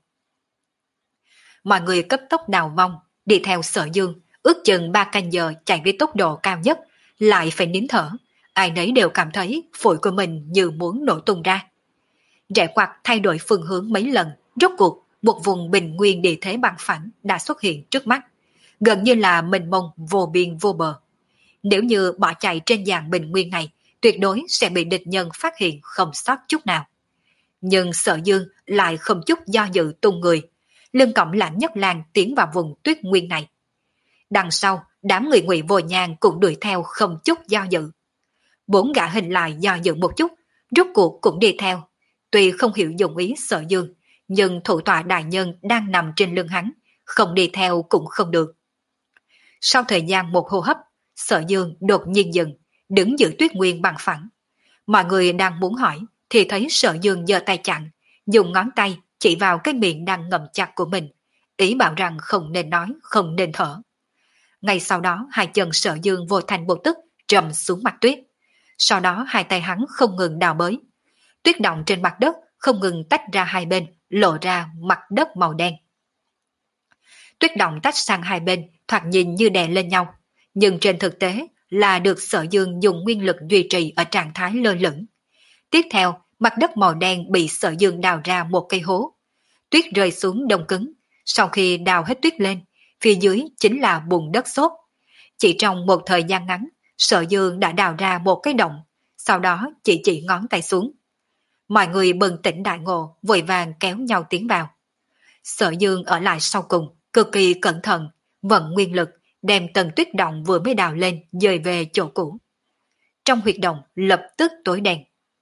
Mọi người cấp tốc đào vong, đi theo Sở Dương, ước chừng ba canh giờ chạy với tốc độ cao nhất, lại phải nín thở, ai nấy đều cảm thấy phổi của mình như muốn nổ tung ra. Rẽ quạt thay đổi phương hướng mấy lần, rốt cuộc một vùng bình nguyên địa thế bằng phẳng đã xuất hiện trước mắt, gần như là mênh mông vô biên vô bờ. Nếu như bỏ chạy trên dạng bình nguyên này, tuyệt đối sẽ bị địch nhân phát hiện không sót chút nào. Nhưng Sở Dương lại không chút do dự tung người, lưng cõng Lãng Nhất Lang tiến vào vùng tuyết nguyên này. Đằng sau, đám người Ngụy Vô Nhàn cũng đuổi theo không chút do dự. Bốn gã hình lại do dự một chút, rốt cuộc cũng đi theo. Tuy không hiểu dụng ý Sở Dương, nhưng thủ tọa đại nhân đang nằm trên lưng hắn, không đi theo cũng không được. Sau thời gian một hô hấp, Sở Dương đột nhiên dừng, đứng giữa tuyết nguyên bằng phẳng. Mọi người đang muốn hỏi, thì thấy Sở Dương giơ tay chặn, dùng ngón tay chỉ vào cái miệng đang ngậm chặt của mình, ý bảo rằng không nên nói, không nên thở. Ngay sau đó, hai chân Sở Dương vô thành vô tức trầm xuống mặt tuyết. Sau đó hai tay hắn không ngừng đào bới. Tuyết động trên mặt đất không ngừng tách ra hai bên, lộ ra mặt đất màu đen. Tuyết động tách sang hai bên, thoạt nhìn như đè lên nhau, nhưng trên thực tế là được Sở Dương dùng nguyên lực duy trì ở trạng thái lơ lửng. Tiếp theo, mặt đất màu đen bị Sở Dương đào ra một cây hố. Tuyết rơi xuống đông cứng, sau khi đào hết tuyết lên, phía dưới chính là bùn đất xốp. Chỉ trong một thời gian ngắn, Sở Dương đã đào ra một cái động, sau đó chỉ chỉ ngón tay xuống. Mọi người bừng tỉnh đại ngộ, vội vàng kéo nhau tiến vào. Sở Dương ở lại sau cùng, cực kỳ cẩn thận, vận nguyên lực, đem tầng tuyết động vừa mới đào lên dời về chỗ cũ. Trong huyệt động lập tức tối đen.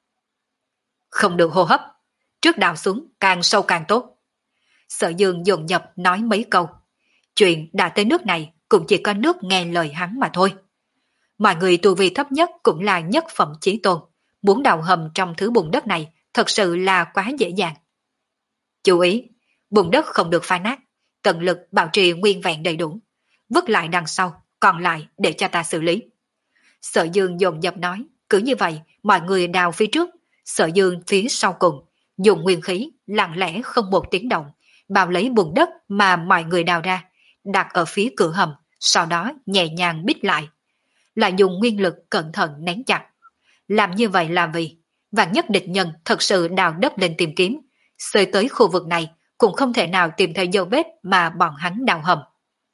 Không được hô hấp, trước đào xuống càng sâu càng tốt. Sở Dương dồn dập nói mấy câu. Chuyện đã tới nước này cũng chỉ có nước nghe lời hắn mà thôi. Mọi người tu vi thấp nhất cũng là nhất phẩm chí tôn, muốn đào hầm trong thứ bùn đất này thật sự là quá dễ dàng. Chú ý, bùn đất không được phá nát, tận lực bảo trì nguyên vẹn đầy đủ, vứt lại đằng sau, còn lại để cho ta xử lý. Sở Dương dồn dập nói, cứ như vậy, mọi người đào phía trước, Sở Dương phía sau cùng, dùng nguyên khí, lặng lẽ không một tiếng động, bao lấy bùn đất mà mọi người đào ra, đặt ở phía cửa hầm, sau đó nhẹ nhàng bít lại. Lại dùng nguyên lực cẩn thận nén chặt. Làm như vậy là vì, vạn nhất địch nhân thật sự đào đất lên tìm kiếm, xơi tới khu vực này cũng không thể nào tìm thấy dấu vết mà bọn hắn đào hầm.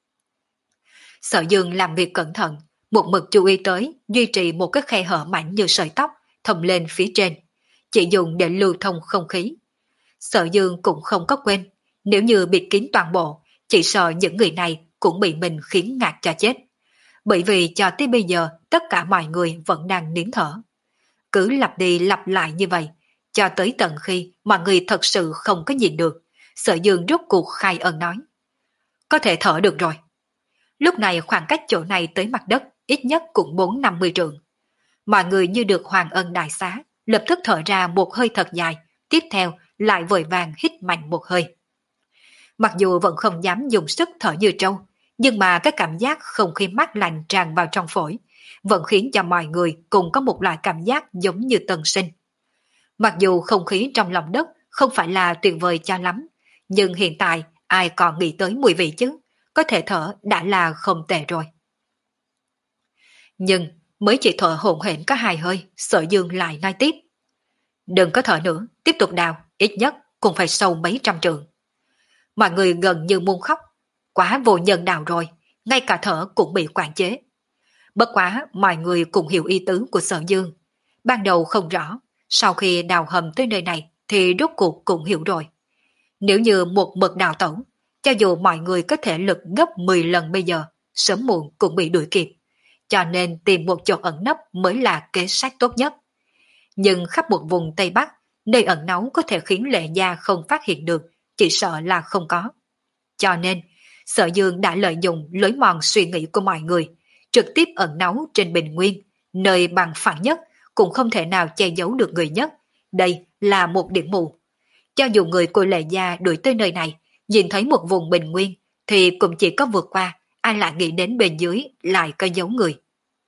Sở Dương làm việc cẩn thận, một mực chú ý tới duy trì một cái khe hở mảnh như sợi tóc thầm lên phía trên, chỉ dùng để lưu thông không khí. Sở Dương cũng không có quên, nếu như bịt kín toàn bộ, chỉ sợ những người này cũng bị mình khiến ngạt cho chết. Bởi vì cho tới bây giờ tất cả mọi người vẫn đang nín thở. Cứ lặp đi lặp lại như vậy, cho tới tận khi mọi người thật sự không có nhìn được, Sở Dương rốt cuộc khai ân nói. Có thể thở được rồi. Lúc này khoảng cách chỗ này tới mặt đất ít nhất cũng bốn năm mươi trượng. Mọi người như được hoàng ân đại xá, lập tức thở ra một hơi thật dài, tiếp theo lại vội vàng hít mạnh một hơi. Mặc dù vẫn không dám dùng sức thở như trâu, nhưng mà cái cảm giác không khí mát lạnh tràn vào trong phổi, vẫn khiến cho mọi người cùng có một loại cảm giác giống như tân sinh. Mặc dù không khí trong lòng đất không phải là tuyệt vời cho lắm, nhưng hiện tại ai còn nghĩ tới mùi vị chứ, có thể thở đã là không tệ rồi. Nhưng mới chỉ thở hổn hển có hai hơi, Sở Dương lại nói tiếp. Đừng có thở nữa, tiếp tục đào, ít nhất cũng phải sâu mấy trăm trượng. Mọi người gần như muốn khóc, quá vô nhân đạo rồi, ngay cả thở cũng bị quản chế. Bất quá mọi người cùng hiểu ý tứ của Sở Dương. Ban đầu không rõ, sau khi đào hầm tới nơi này thì rốt cuộc cũng hiểu rồi. Nếu như một mực đào tẩu, cho dù mọi người có thể lực gấp mười lần bây giờ, sớm muộn cũng bị đuổi kịp. Cho nên tìm một chỗ ẩn nấp mới là kế sách tốt nhất. Nhưng khắp một vùng Tây Bắc, nơi ẩn náu có thể khiến Lệ Gia không phát hiện được, chỉ sợ là không có. Cho nên, Sở Dương đã lợi dụng lối mòn suy nghĩ của mọi người, trực tiếp ẩn náu trên bình nguyên, nơi bằng phẳng nhất, cũng không thể nào che giấu được người nhất. Đây là một điểm mù. Cho dù người của Lệ Gia đuổi tới nơi này, nhìn thấy một vùng bình nguyên, thì cũng chỉ có vượt qua, ai lại nghĩ đến bên dưới lại có dấu người.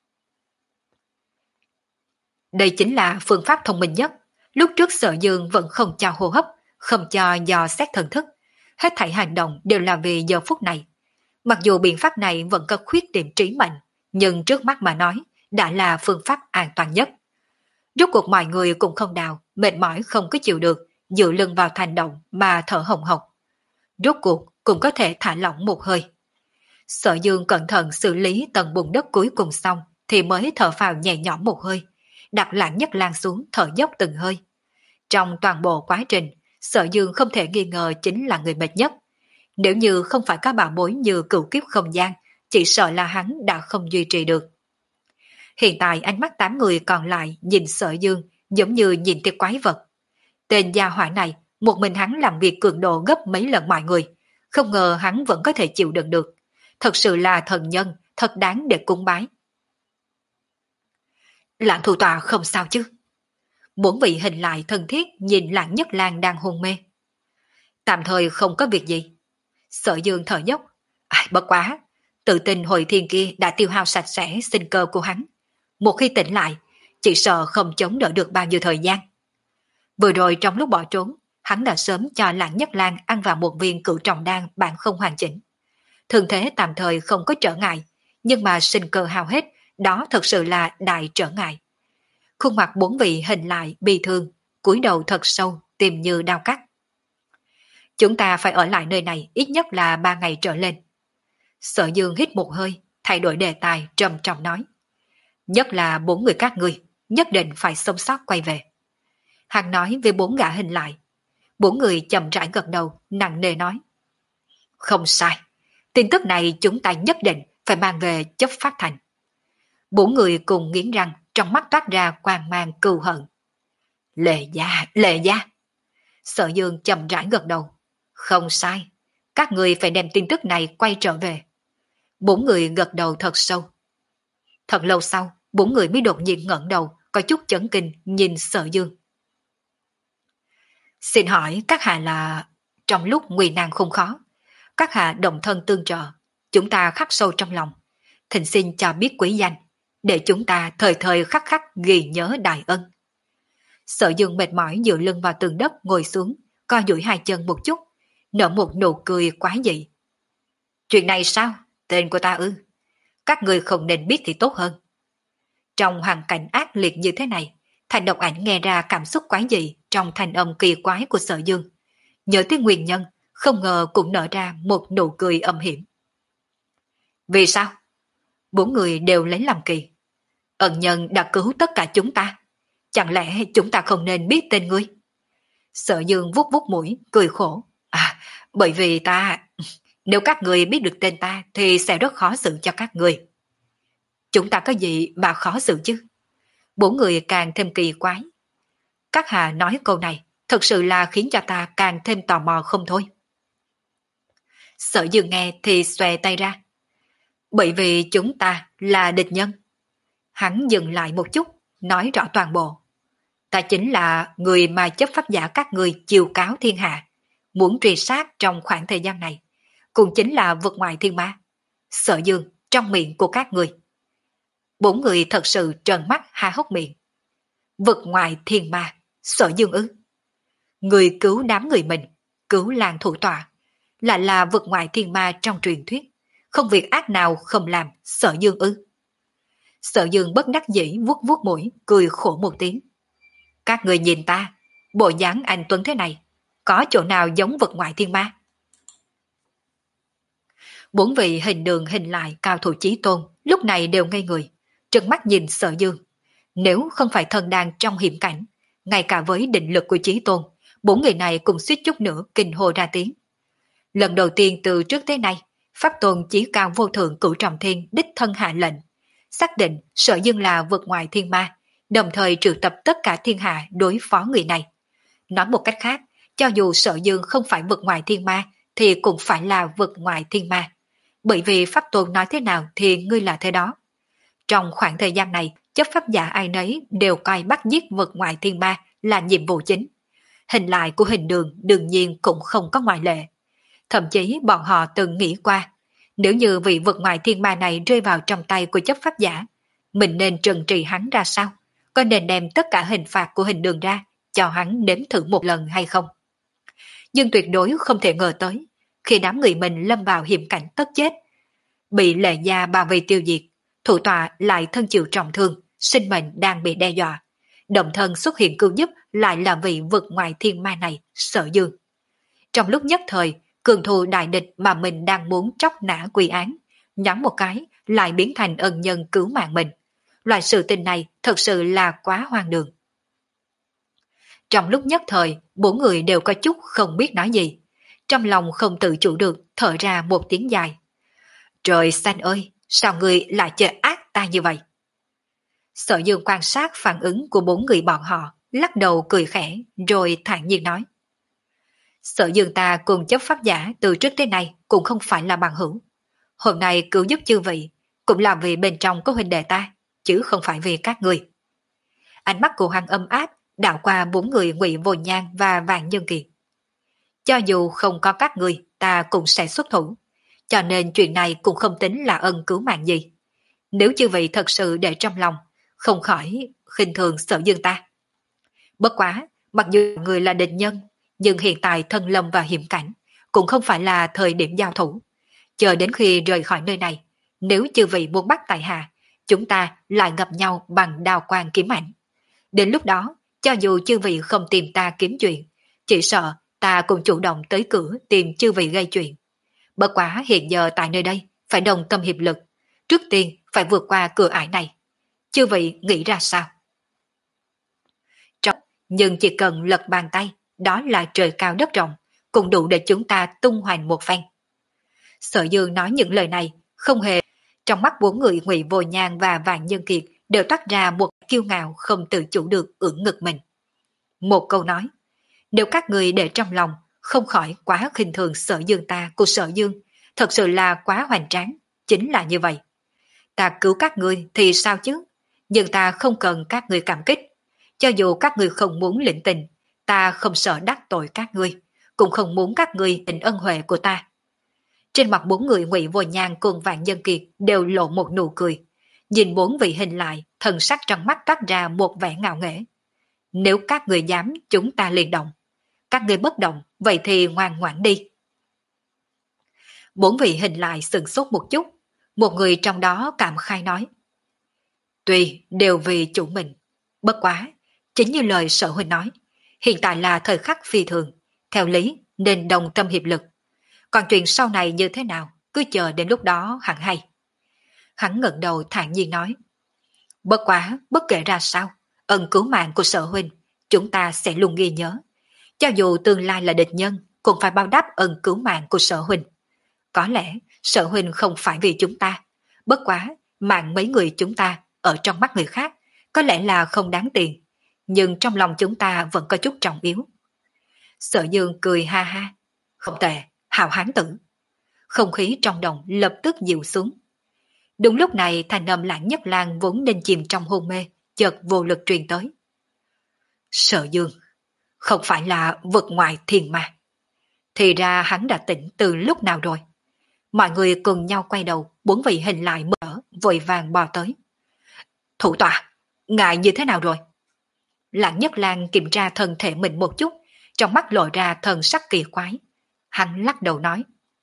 Đây chính là phương pháp thông minh nhất. Lúc trước Sở Dương vẫn không cho hô hấp, không cho dò xét thần thức. Hết thảy hành động đều là vì giờ phút này. Mặc dù biện pháp này vẫn có khuyết điểm trí mệnh, nhưng trước mắt mà nói, đã là phương pháp an toàn nhất. Rốt cuộc mọi người cũng không đào, mệt mỏi không có chịu được, dựa lưng vào thành động mà thở hồng hộc. Rốt cuộc cũng có thể thả lỏng một hơi. Sở Dương cẩn thận xử lý tầng bùn đất cuối cùng xong, thì mới thở phào nhẹ nhõm một hơi, đặt Lãng Nhất Lang xuống thở dốc từng hơi. Trong toàn bộ quá trình, Sở Dương không thể nghi ngờ chính là người mệt nhất. Nếu như không phải các bảo bối như cửu kiếp không gian, chỉ sợ là hắn đã không duy trì được. Hiện tại ánh mắt tám người còn lại nhìn Sở Dương giống như nhìn thấy quái vật. Tên gia hỏa này, một mình hắn làm việc cường độ gấp mấy lần mọi người, không ngờ hắn vẫn có thể chịu đựng được. Thật sự là thần nhân, thật đáng để cúng bái. Lãng thủ tọa không sao chứ? Bốn vị hình lại thân thiết nhìn Lãng Nhất Lang đang hôn mê. Tạm thời không có việc gì. Sở Dương thở dốc. Ai bất quá, tự tin hồi thiên kia đã tiêu hao sạch sẽ sinh cơ của hắn. Một khi tỉnh lại, chỉ sợ không chống đỡ được bao nhiêu thời gian. Vừa rồi trong lúc bỏ trốn, hắn đã sớm cho Lãng Nhất Lang ăn vào một viên cửu trọng đan bản không hoàn chỉnh. Thường thế tạm thời không có trở ngại, nhưng mà sinh cơ hao hết, đó thật sự là đại trở ngại. Khuôn mặt bốn vị hình lại bi thương, cúi đầu thật sâu, tìm như đau cắt. Chúng ta phải ở lại nơi này ít nhất là ba ngày trở lên. Sở Dương hít một hơi, thay đổi đề tài trầm trọng nói. Nhất là bốn người các ngươi, nhất định phải sống sót quay về. Hắn nói với bốn gã hình lại. Bốn người chậm rãi gật đầu, nặng nề nói. Không sai, tin tức này chúng ta nhất định phải mang về chấp phát thành. Bốn người cùng nghiến răng, trong mắt toát ra quang mang cừu hận. Lệ gia, Lệ gia. Sở Dương chậm rãi gật đầu. Không sai, các người phải đem tin tức này quay trở về. Bốn người gật đầu thật sâu. Thật lâu sau, bốn người mới đột nhiên ngẩng đầu, có chút chấn kinh nhìn Sở Dương. Xin hỏi các hạ là... Trong lúc nguy nan không khó, các hạ đồng thân tương trợ, chúng ta khắc sâu trong lòng. Thỉnh xin cho biết quý danh, để chúng ta thời thời khắc khắc ghi nhớ đại ân. Sở Dương mệt mỏi dựa lưng vào tường đất ngồi xuống, co duỗi hai chân một chút, nở một nụ cười quá dị. Chuyện này sao? Tên của ta ư? Các người không nên biết thì tốt hơn. Trong hoàn cảnh ác liệt như thế này, Thành Độc Ảnh nghe ra cảm xúc quái dị trong thanh âm kỳ quái của Sở Dương. Nhớ tới nguyên nhân, không ngờ cũng nở ra một nụ cười âm hiểm. Vì sao? Bốn người đều lấy làm kỳ. Ân nhân đã cứu tất cả chúng ta. Chẳng lẽ chúng ta không nên biết tên ngươi? Sở Dương vuốt vuốt mũi, cười khổ. À, bởi vì ta... Nếu các người biết được tên ta thì sẽ rất khó xử cho các người. Chúng ta có gì mà khó xử chứ? Bốn người càng thêm kỳ quái. Các hạ nói câu này thật sự là khiến cho ta càng thêm tò mò không thôi. Sở Dương nghe thì xòe tay ra. Bởi vì chúng ta là địch nhân. Hắn dừng lại một chút, nói rõ toàn bộ. Ta chính là người mà chấp pháp giả các người chiêu cáo thiên hạ, muốn truy sát trong khoảng thời gian này, cũng chính là vực ngoại thiên ma. Sở Dương trong miệng của các người. Bốn người thật sự trợn mắt há hốc miệng. Vực ngoại thiên ma, Sở Dương ư? Người cứu đám người mình, cứu làng thủ tọa, lại là vực ngoại thiên ma trong truyền thuyết, không việc ác nào không làm, Sở Dương ư? Sở Dương bất đắc dĩ vuốt vuốt mũi, cười khổ một tiếng. Các người nhìn ta, bộ dáng anh Tuấn thế này, có chỗ nào giống vực ngoại thiên ma? Bốn vị hình đường hình lại cao thủ chí tôn lúc này đều ngây người, trừng mắt nhìn Sở Dương. Nếu không phải thần đang trong hiểm cảnh, ngay cả với định lực của chí tôn, bốn người này cùng suýt chút nữa kinh hô ra tiếng. Lần đầu tiên từ trước tới nay, Pháp Tôn chí cao vô thượng cửu trọng thiên đích thân hạ lệnh, xác định Sở Dương là vực ngoại thiên ma, đồng thời triệu tập tất cả thiên hạ đối phó người này. Nói một cách khác, cho dù Sở Dương không phải vực ngoại thiên ma, thì cũng phải là vực ngoại thiên ma. Bởi vì Pháp Tôn nói thế nào thì ngươi là thế đó. Trong khoảng thời gian này, chấp pháp giả ai nấy đều coi bắt giết vực ngoại thiên ma là nhiệm vụ chính. Hình lại của hình đường đương nhiên cũng không có ngoại lệ. Thậm chí bọn họ từng nghĩ qua, nếu như vị vực ngoại thiên ma này rơi vào trong tay của chấp pháp giả, mình nên trừng trị hắn ra sao? Có nên đem tất cả hình phạt của hình đường ra, cho hắn nếm thử một lần hay không? Nhưng tuyệt đối không thể ngờ tới, khi đám người mình lâm vào hiểm cảnh tất chết, bị lệ gia bao vây tiêu diệt, thủ tọa lại thân chịu trọng thương, sinh mệnh đang bị đe dọa. Động thân xuất hiện cứu giúp lại là vị vực ngoại thiên ma này, Sở Dương. Trong lúc nhất thời, cường thù đại địch mà mình đang muốn tróc nã quy án, nhắm một cái lại biến thành ân nhân cứu mạng mình. Loại sự tình này thật sự là quá hoang đường. Trong lúc nhất thời, bốn người đều có chút không biết nói gì. Trong lòng không tự chủ được thở ra một tiếng dài. Trời xanh ơi, sao người lại chơi ác ta như vậy? Sở Dương quan sát phản ứng của bốn người bọn họ, lắc đầu cười khẽ, rồi thản nhiên nói. Sở Dương ta cùng chấp pháp giả từ trước tới nay cũng không phải là bằng hữu. Hôm nay cứu giúp chư vị, cũng là vì bên trong có huynh đệ ta, chứ không phải vì các người. Ánh mắt của hắn âm áp, đảo qua bốn người Ngụy Vô Nhan và Vạn Nhân Kiệt. Cho dù không có các người, ta cũng sẽ xuất thủ. Cho nên chuyện này cũng không tính là ân cứu mạng gì. Nếu chư vị thật sự để trong lòng, không khỏi khinh thường Sở Dương ta. Bất quá, mặc dù người là địch nhân, nhưng hiện tại thân lâm vào hiểm cảnh, cũng không phải là thời điểm giao thủ. Chờ đến khi rời khỏi nơi này, nếu chư vị muốn bắt tại hạ, chúng ta lại gặp nhau bằng đao quang kiếm ảnh. Đến lúc đó, cho dù chư vị không tìm ta kiếm chuyện, chỉ sợ ta cũng chủ động tới cửa tìm chư vị gây chuyện. Bất quá hiện giờ tại nơi đây, phải đồng tâm hiệp lực. Trước tiên phải vượt qua cửa ải này. Chư vị nghĩ ra sao? Trọng, nhưng chỉ cần lật bàn tay, đó là trời cao đất rộng, cũng đủ để chúng ta tung hoành một phen. Sở Dương nói những lời này, không hề. Trong mắt bốn người Ngụy Vô Nhan và Vạn Nhân Kiệt đều toát ra một kiêu ngạo không tự chủ được ưỡn ngực mình. Một câu nói, nếu các người để trong lòng, không khỏi quá khinh thường Sở Dương ta của Sở Dương, thật sự là quá hoành tráng, chính là như vậy. Ta cứu các người thì sao chứ, nhưng ta không cần các người cảm kích. Cho dù các người không muốn lĩnh tình, ta không sợ đắc tội các ngươi, cũng không muốn các ngươi tình ân huệ của ta. Trên mặt bốn người Ngụy Vô Nhan cùng Vạn Nhân Kiệt đều lộ một nụ cười. Nhìn bốn vị hình lại, thần sắc trong mắt toát ra một vẻ ngạo nghễ. Nếu các người dám, chúng ta liền động. Các người bất động, vậy thì ngoan ngoãn đi. Bốn vị hình lại sừng sốt một chút. Một người trong đó cảm khai nói. Tuy đều vì chủ mình, bất quá, chính như lời Sở huynh nói, hiện tại là thời khắc phi thường, theo lý nên đồng tâm hiệp lực. Còn chuyện sau này như thế nào, cứ chờ đến lúc đó hẳn hay. Hắn ngẩng đầu thản nhiên nói. Bất quá, bất kể ra sao, ân cứu mạng của Sở huynh, chúng ta sẽ luôn ghi nhớ. Cho dù tương lai là địch nhân, cũng phải báo đáp ân cứu mạng của Sở huynh. Có lẽ Sở huynh không phải vì chúng ta, bất quá mạng mấy người chúng ta ở trong mắt người khác có lẽ là không đáng tiền, nhưng trong lòng chúng ta vẫn có chút trọng yếu. Sở Dương cười ha ha. Không tệ, hào hán tử. Không khí trong đồng lập tức dịu xuống. Đúng lúc này thanh âm Lãng Nhất Lang vốn nên chìm trong hôn mê, chợt vô lực truyền tới. Sở Dương, không phải là vực ngoại thiên ma. Thì ra hắn đã tỉnh từ lúc nào rồi. Mọi người cùng nhau quay đầu, bốn vị hình lại mở, vội vàng bò tới. Thủ tọa, ngài như thế nào rồi? Lãng Nhất Lang kiểm tra thân thể mình một chút, trong mắt lộ ra thần sắc kỳ quái. Hắn lắc đầu nói.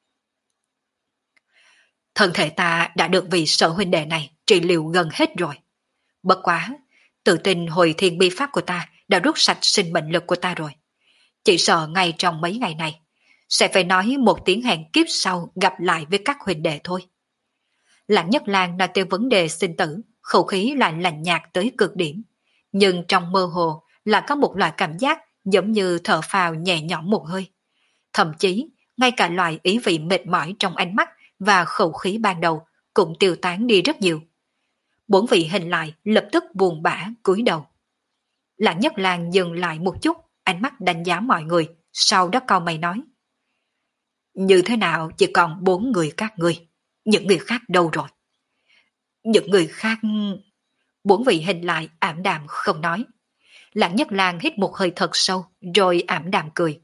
Thân thể ta đã được vị Sở huynh đệ này trị liệu gần hết rồi. Bất quá, tự tin hồi thiên bi pháp của ta đã rút sạch sinh mệnh lực của ta rồi. Chỉ sợ ngay trong mấy ngày này, sẽ phải nói một tiếng hẹn kiếp sau gặp lại với các huynh đệ thôi. Lãng Nhất Lang nói tới vấn đề sinh tử, khẩu khí lại lạnh nhạt tới cực điểm. Nhưng trong mơ hồ là có một loại cảm giác giống như thở phào nhẹ nhõm một hơi. Thậm chí, ngay cả loại ý vị mệt mỏi trong ánh mắt và khẩu khí ban đầu cũng tiêu tán đi rất nhiều. Bốn vị hình lại lập tức buồn bã cúi đầu. Lãng Nhất Lang dừng lại một chút, ánh mắt đánh giá mọi người, sau đó cau mày nói. Như thế nào chỉ còn bốn người các ngươi, những người khác đâu rồi? Những người khác... Bốn vị hình lại ảm đạm không nói. Lãng Nhất Lang hít một hơi thật sâu, rồi ảm đạm cười.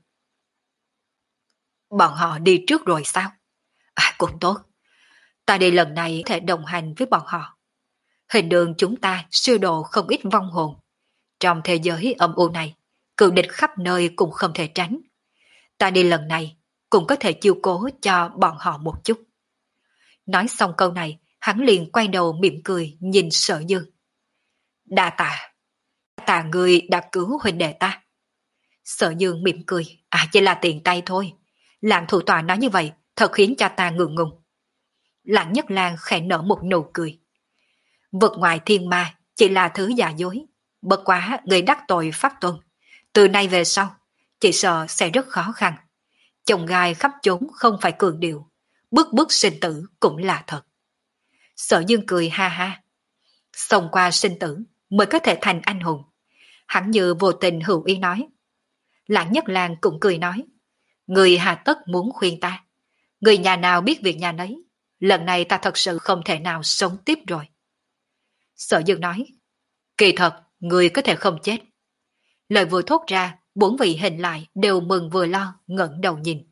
Bọn họ đi trước rồi sao? À, cũng tốt. Ta đi lần này có thể đồng hành với bọn họ. Hình đường chúng ta siêu độ không ít vong hồn. Trong thế giới âm u này, cự địch khắp nơi cũng không thể tránh. Ta đi lần này cũng có thể chiêu cố cho bọn họ một chút. Nói xong câu này, hắn liền quay đầu mỉm cười nhìn Sở Dương. Đa tạ, tạ người đã cứu huynh đệ ta. Sở Dương mỉm cười, à chỉ là tiền tay thôi. Làm thủ tọa nói như vậy, thật khiến cho ta ngượng ngùng. Lãng Nhất Lang khẽ nở một nụ cười. Vực ngoài thiên ma chỉ là thứ giả dối, bất quá người đắc tội pháp tuân. Từ nay về sau, chỉ sợ sẽ rất khó khăn. Chồng gai khắp chốn không phải cường điệu, bước bước sinh tử cũng là thật. Sở Dương cười ha ha. Xông qua sinh tử mới có thể thành anh hùng. Hắn như vô tình hữu ý nói. Lãng Nhất Lang cũng cười nói. Người hà tất muốn khuyên ta. Người nhà nào biết việc nhà nấy. Lần này ta thật sự không thể nào sống tiếp rồi. Sở Dương nói. Kỳ thật, người có thể không chết. Lời vừa thốt ra, bốn vị hình lại đều mừng vừa lo, ngẩng đầu nhìn.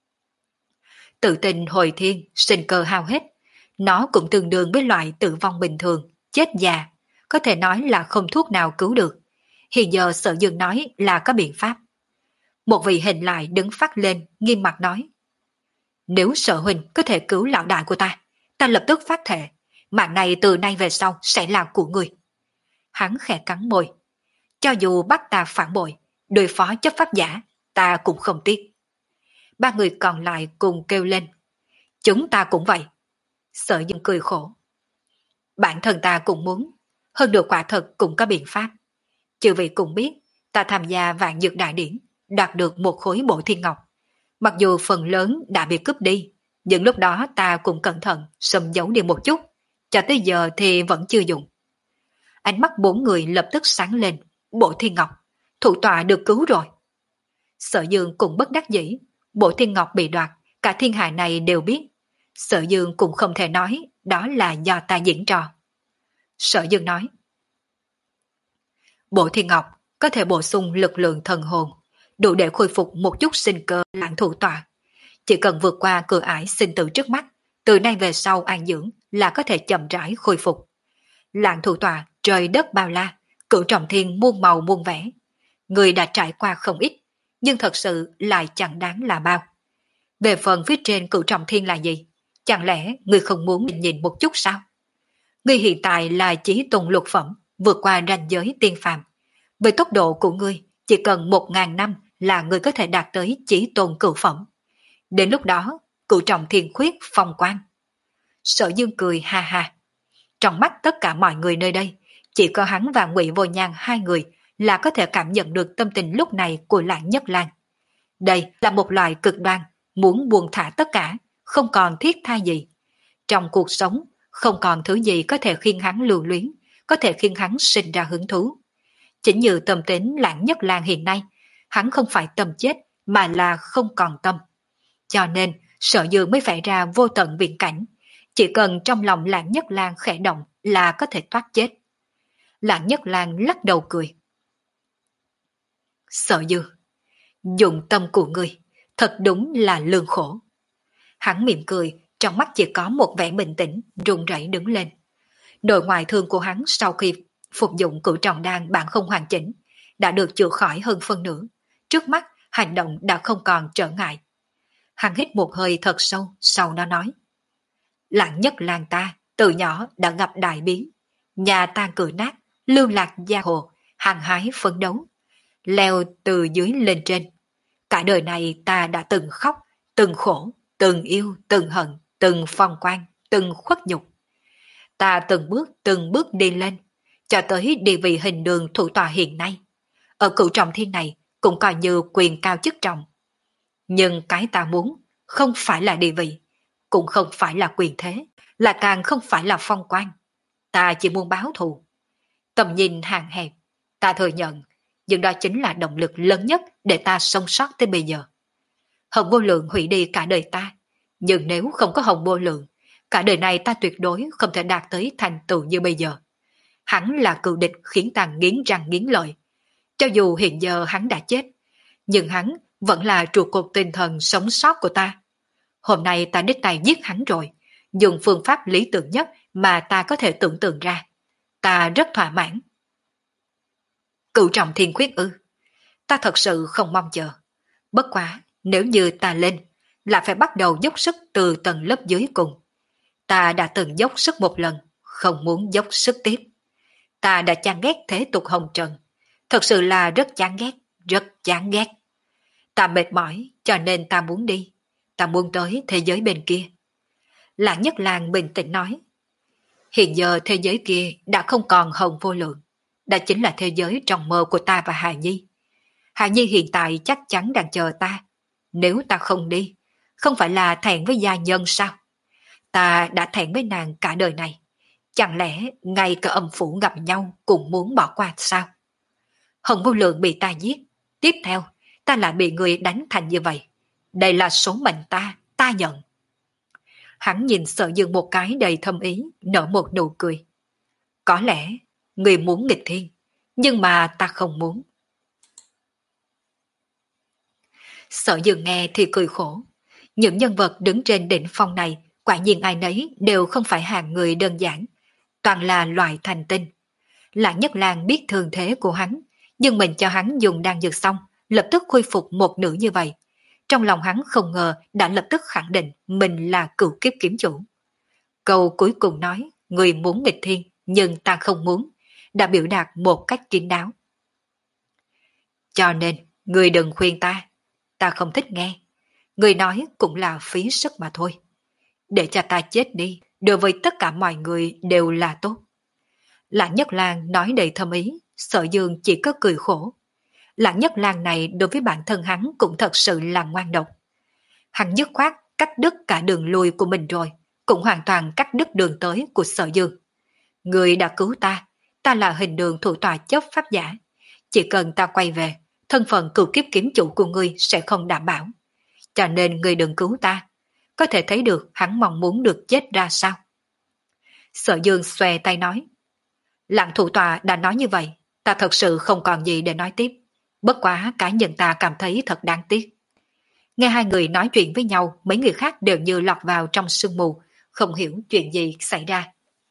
Tự tình hồi thiên, sinh cơ hao hết. Nó cũng tương đương với loại tử vong bình thường, chết già. Có thể nói là không thuốc nào cứu được. Hiện giờ Sở Dương nói là có biện pháp. Một vị hình lại đứng phát lên, nghiêm mặt nói. Nếu Sở huynh có thể cứu lão đại của ta, ta lập tức phát thệ. Mạng này từ nay về sau sẽ là của người. Hắn khẽ cắn môi. Cho dù bắt ta phản bội, đối phó chấp pháp giả, ta cũng không tiếc. Ba người còn lại cùng kêu lên. Chúng ta cũng vậy. Sở Dương cười khổ. Bản thân ta cũng muốn, hơn được quả thật cũng có biện pháp. Chư vị cũng biết, ta tham gia vạn dược đại điển, đạt được một khối bộ thiên ngọc. Mặc dù phần lớn đã bị cướp đi, nhưng lúc đó ta cũng cẩn thận, xâm giấu đi một chút. Cho tới giờ thì vẫn chưa dùng. Ánh mắt bốn người lập tức sáng lên. Bộ thiên ngọc, thủ tọa được cứu rồi. Sở Dương cũng bất đắc dĩ. Bộ thiên ngọc bị đoạt, cả thiên hạ này đều biết. Sở Dương cũng không thể nói đó là do ta diễn trò. Sở Dương nói. Bộ thiên ngọc có thể bổ sung lực lượng thần hồn, đủ để khôi phục một chút sinh cơ Lãng thủ tọa. Chỉ cần vượt qua cửa ải sinh tử trước mắt, từ nay về sau an dưỡng là có thể chậm rãi khôi phục. Lãng thủ tọa trời đất bao la, cửu trọng thiên muôn màu muôn vẻ. Người đã trải qua không ít, nhưng thật sự lại chẳng đáng là bao. Về phần phía trên cửu trọng thiên là gì? Chẳng lẽ người không muốn nhìn một chút sao? Người hiện tại là chí tôn lục phẩm, vượt qua ranh giới tiên phàm. Với tốc độ của ngươi, chỉ cần một ngàn năm là ngươi có thể đạt tới chí tôn cửu phẩm. Đến lúc đó, cửu trọng thiên khuyết phong quang. Sở Dương cười ha ha. Trong mắt tất cả mọi người nơi đây, chỉ có hắn và Ngụy Vô Nhan hai người là có thể cảm nhận được tâm tình lúc này của Lãng Nhất Lang. Đây là một loại cực đoan, muốn buông thả tất cả, không còn thiết tha gì. Trong cuộc sống, không còn thứ gì có thể khiến hắn lưu luyến, có thể khiến hắn sinh ra hứng thú. Chính như tâm tính Lãng Nhất Lang hiện nay, hắn không phải tâm chết mà là không còn tâm. Cho nên, Sở Dương mới phải ra vô tận viễn cảnh, Chỉ cần trong lòng Lãng Nhất Lang khẽ động là có thể thoát chết. Lãng Nhất Lang lắc đầu cười. Sở Dương, dụng tâm của ngươi, thật đúng là lương khổ. Hắn mỉm cười, trong mắt chỉ có một vẻ bình tĩnh, run rẩy đứng lên. Nội ngoại thương của hắn sau khi phục dụng cửu trọng đan bản không hoàn chỉnh, đã được chữa khỏi hơn phân nửa. Trước mắt, hành động đã không còn trở ngại. Hắn hít một hơi thật sâu, sau đó nói. Lãng Nhất Lang ta, từ nhỏ đã gặp đại biến. Nhà tan cửa nát, lưu lạc giang hồ, hàng hái phấn đấu. Leo từ dưới lên trên. Cả đời này ta đã từng khóc, từng khổ, từng yêu, từng hận, từng phong quan, từng khuất nhục. Ta từng bước, từng bước đi lên, cho tới địa vị hình đường thủ tọa hiện nay. Ở cửu trọng thiên này cũng coi như quyền cao chức trọng. Nhưng cái ta muốn không phải là địa vị, cũng không phải là quyền thế, là càng không phải là phong quan. Ta chỉ muốn báo thù. Tầm nhìn hạn hẹp, ta thừa nhận, nhưng đó chính là động lực lớn nhất để ta sống sót tới bây giờ. Hồng Vô Lượng hủy đi cả đời ta, nhưng nếu không có Hồng Vô Lượng, cả đời này ta tuyệt đối không thể đạt tới thành tựu như bây giờ. Hắn là cựu địch khiến ta nghiến răng nghiến lợi. Cho dù hiện giờ hắn đã chết, nhưng hắn vẫn là trụ cột tinh thần sống sót của ta. Hôm nay ta đích tay giết hắn rồi, dùng phương pháp lý tưởng nhất mà ta có thể tưởng tượng ra. Ta rất thỏa mãn. Cửu trọng thiên khuyết ư? Ta thật sự không mong chờ. Bất quá, nếu như ta lên, là phải bắt đầu dốc sức từ tầng lớp dưới cùng. Ta đã từng dốc sức một lần, không muốn dốc sức tiếp. Ta đã chán ghét thế tục hồng trần. Thật sự là rất chán ghét, rất chán ghét. Ta mệt mỏi, cho nên ta muốn đi. Ta muốn tới thế giới bên kia. Lãng Nhất Lang bình tĩnh nói. Hiện giờ thế giới kia đã không còn Hồng Vô Lượng. Đã chính là thế giới trong mơ của ta và Hà Nhi. Hà Nhi hiện tại chắc chắn đang chờ ta. Nếu ta không đi, không phải là thẹn với gia nhân sao? Ta đã thẹn với nàng cả đời này. Chẳng lẽ ngay cả âm phủ gặp nhau cũng muốn bỏ qua sao? Hồng Vô Lượng bị ta giết. Tiếp theo, ta lại bị người đánh thành như vậy. Đây là số mệnh ta, ta nhận. Hắn nhìn Sở Dương một cái đầy thâm ý, nở một nụ cười. Có lẽ, người muốn nghịch thiên, nhưng mà ta không muốn. Sở Dương nghe thì cười khổ. Những nhân vật đứng trên đỉnh phong này, quả nhiên ai nấy đều không phải hạng người đơn giản, toàn là loại thành tinh. Lãng Nhất Lang biết thường thế của hắn, nhưng mình cho hắn dùng đan dược xong, lập tức khôi phục một nửa như vậy. Trong lòng hắn không ngờ đã lập tức khẳng định mình là cửu kiếp kiếm chủ. Câu cuối cùng nói, người muốn nghịch thiên, nhưng ta không muốn, đã biểu đạt một cách kín đáo. Cho nên, người đừng khuyên ta, ta không thích nghe. Người nói cũng là phí sức mà thôi. Để cho ta chết đi, đối với tất cả mọi người đều là tốt. Lãng Nhất Lang nói đầy thâm ý, Sở Dương chỉ có cười khổ. Lãng Nhất Lang này đối với bản thân hắn cũng thật sự là ngoan độc. Hắn dứt khoát cắt đứt cả đường lui của mình rồi, cũng hoàn toàn cắt đứt đường tới của Sở Dương. Người đã cứu ta, ta là hình đường thủ tọa chấp pháp giả. Chỉ cần ta quay về, thân phận cửu kiếp kiếm chủ của ngươi sẽ không đảm bảo. Cho nên ngươi đừng cứu ta. Có thể thấy được hắn mong muốn được chết ra sao. Sở Dương xòe tay nói. Lãng thủ tọa đã nói như vậy, ta thật sự không còn gì để nói tiếp. Bất quá cá nhân ta cảm thấy thật đáng tiếc. Nghe hai người nói chuyện với nhau, mấy người khác đều như lọt vào trong sương mù, không hiểu chuyện gì xảy ra.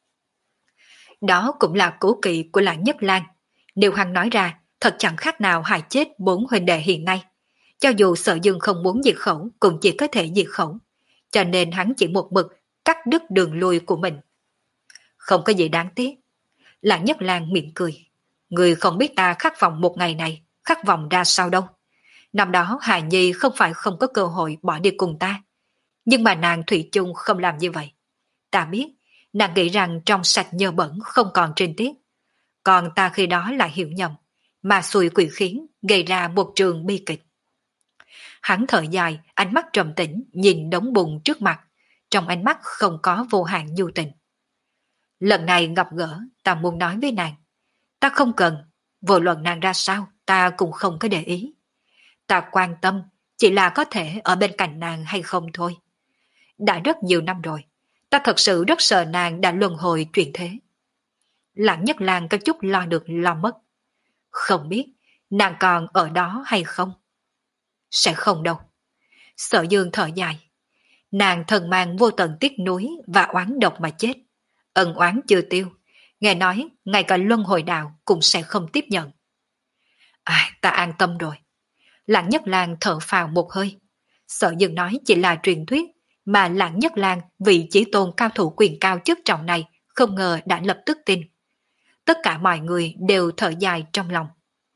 Đó cũng là cố kỵ của Lãng Nhất Lang. Nếu hắn nói ra, thật chẳng khác nào hại chết bốn huynh đệ hiện nay. Cho dù Sở Dương không muốn diệt khẩu, cũng chỉ có thể diệt khẩu. Cho nên hắn chỉ một mực cắt đứt đường lui của mình. Không có gì đáng tiếc. Lãng Nhất Lang mỉm cười. Người không biết ta khát vọng một ngày này, khát vọng ra sao đâu. Năm đó Hà Nhi không phải không có cơ hội bỏ đi cùng ta. Nhưng mà nàng thủy chung không làm như vậy. Ta biết, nàng nghĩ rằng trong sạch nhơ bẩn không còn trên tiết. Còn ta khi đó lại hiểu nhầm, mà xùi quỷ khiến gây ra một trường bi kịch. Hắn thở dài, ánh mắt trầm tĩnh nhìn đống bùn trước mặt, trong ánh mắt không có vô hạn nhu tình. Lần này gặp gỡ, ta muốn nói với nàng. Ta không cần, vô luận nàng ra sao, ta cũng không có để ý. Ta quan tâm, chỉ là có thể ở bên cạnh nàng hay không thôi. Đã rất nhiều năm rồi, Ta thật sự rất sợ nàng đã luân hồi chuyển thế. Lạng Nhất Lang có chút lo được lo mất. Không biết nàng còn ở đó hay không? Sẽ không đâu. Sở Dương thở dài. Nàng thần mang vô tận tiếc nuối và oán độc mà chết. Ân oán chưa tiêu. Nghe nói ngay cả luân hồi đạo cũng sẽ không tiếp nhận. À, ta an tâm rồi. Lạng Nhất Lang thở phào một hơi. Sở Dương nói chỉ là truyền thuyết, mà Lạng Nhất Lang vị chỉ tôn cao thủ quyền cao chức trọng này không ngờ đã lập tức tin. Tất cả mọi người đều thở dài trong lòng.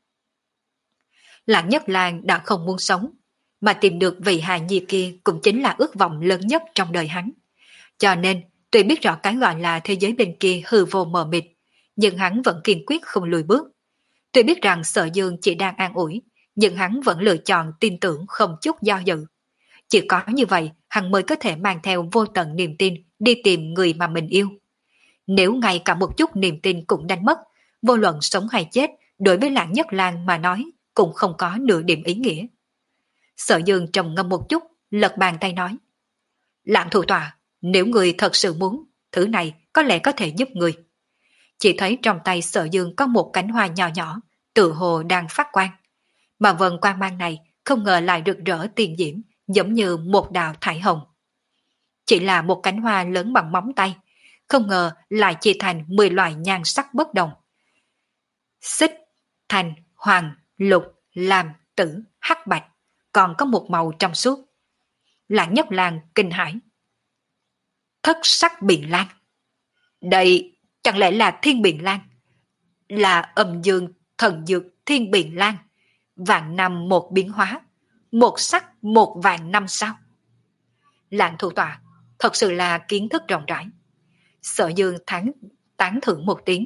Lạng Nhất Lang đã không muốn sống, mà tìm được vị hài nhi kia cũng chính là ước vọng lớn nhất trong đời hắn. Cho nên, tuy biết rõ cái gọi là thế giới bên kia hư vô mờ mịt, nhưng hắn vẫn kiên quyết không lùi bước. Tuy biết rằng Sở Dương chỉ đang an ủi, nhưng hắn vẫn lựa chọn tin tưởng không chút do dự. Chỉ có như vậy, hắn mới có thể mang theo vô tận niềm tin đi tìm người mà mình yêu. Nếu ngay cả một chút niềm tin cũng đánh mất, vô luận sống hay chết, đối với Lạng Nhất Lang mà nói, cũng không có nửa điểm ý nghĩa. Sở Dương trầm ngâm một chút, lật bàn tay nói. Lạng thủ tọa, nếu người thật sự muốn, thứ này có lẽ có thể giúp người. Chỉ thấy trong tay Sở Dương có một cánh hoa nhỏ nhỏ, tự hồ đang phát quang. Mà vần quang mang này không ngờ lại rực rỡ tiền diễm, giống như một đạo thải hồng. Chỉ là một cánh hoa lớn bằng móng tay, không ngờ lại chia thành mười loại nhan sắc bất đồng. Xích, thành, hoàng, lục, lam, tử, hắc bạch, còn có một màu trong suốt. Lạng Nhất Lang kinh hãi. Thất sắc biển lan. Đây chẳng lẽ là thiên biển lan? Là âm dương thần dược thiên biển lan. Vạn năm một biến hóa, một sắc một vạn năm sao? Lạng thủ tọa thật sự là kiến thức rộng rãi. Sở Dương thắng tán thưởng một tiếng.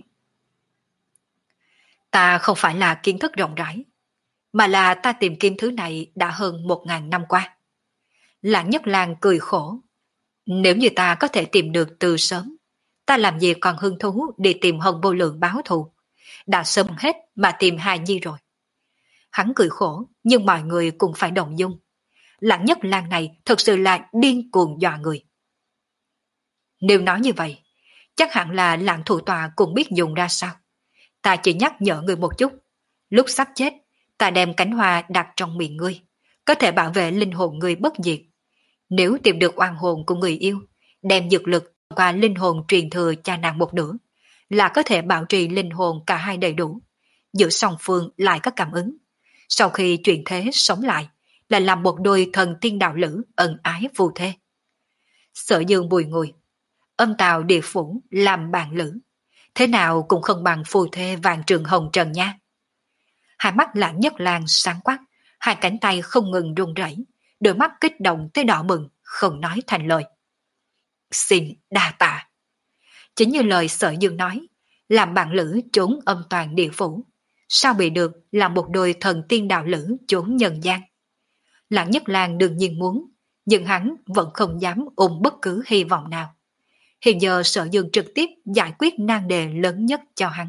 Ta không phải là kiến thức rộng rãi, mà là ta tìm kiếm thứ này đã hơn một ngàn năm qua. Lạng Nhất Lang cười khổ. Nếu như ta có thể tìm được từ sớm, ta làm gì còn hứng thú đi tìm Hồng Vô Lượng báo thù. Đã sớm hết mà tìm hài nhi rồi. Hắn cười khổ, nhưng mọi người cũng phải động dung. Lạng Nhất Lang này thật sự là điên cuồng dọa người. Nếu nói như vậy, chắc hẳn là Lạng thủ tọa cũng biết dùng ra sao. Ta chỉ nhắc nhở người một chút. Lúc sắp chết, ta đem cánh hoa đặt trong miệng ngươi, có thể bảo vệ linh hồn ngươi bất diệt. Nếu tìm được oan hồn của người yêu, đem dược lực qua linh hồn truyền thừa cha nàng một nửa, là có thể bảo trì linh hồn cả hai đầy đủ. Giữa song phương lại có cảm ứng. Sau khi chuyển thế sống lại, là làm một đôi thần tiên đạo lữ ân ái phù thê. Sở Dương bùi ngùi. Âm tào địa phủ làm bạn lữ, thế nào cũng không bằng phù thê vàng trường hồng trần nha. Hai mắt Lạng Nhất Lang sáng quắc, hai cánh tay không ngừng run rẩy, đôi mắt kích động tới đỏ bừng, không nói thành lời. Xin đa tạ. Chính như lời Sở Dương nói, làm bạn lữ trốn âm toàn địa phủ, sao bị được làm một đôi thần tiên đạo lữ trốn nhân gian. Lạng Nhất Lang đương nhiên muốn, nhưng hắn vẫn không dám ôm bất cứ hy vọng nào. Hiện giờ Sở Dương trực tiếp giải quyết nan đề lớn nhất cho hắn.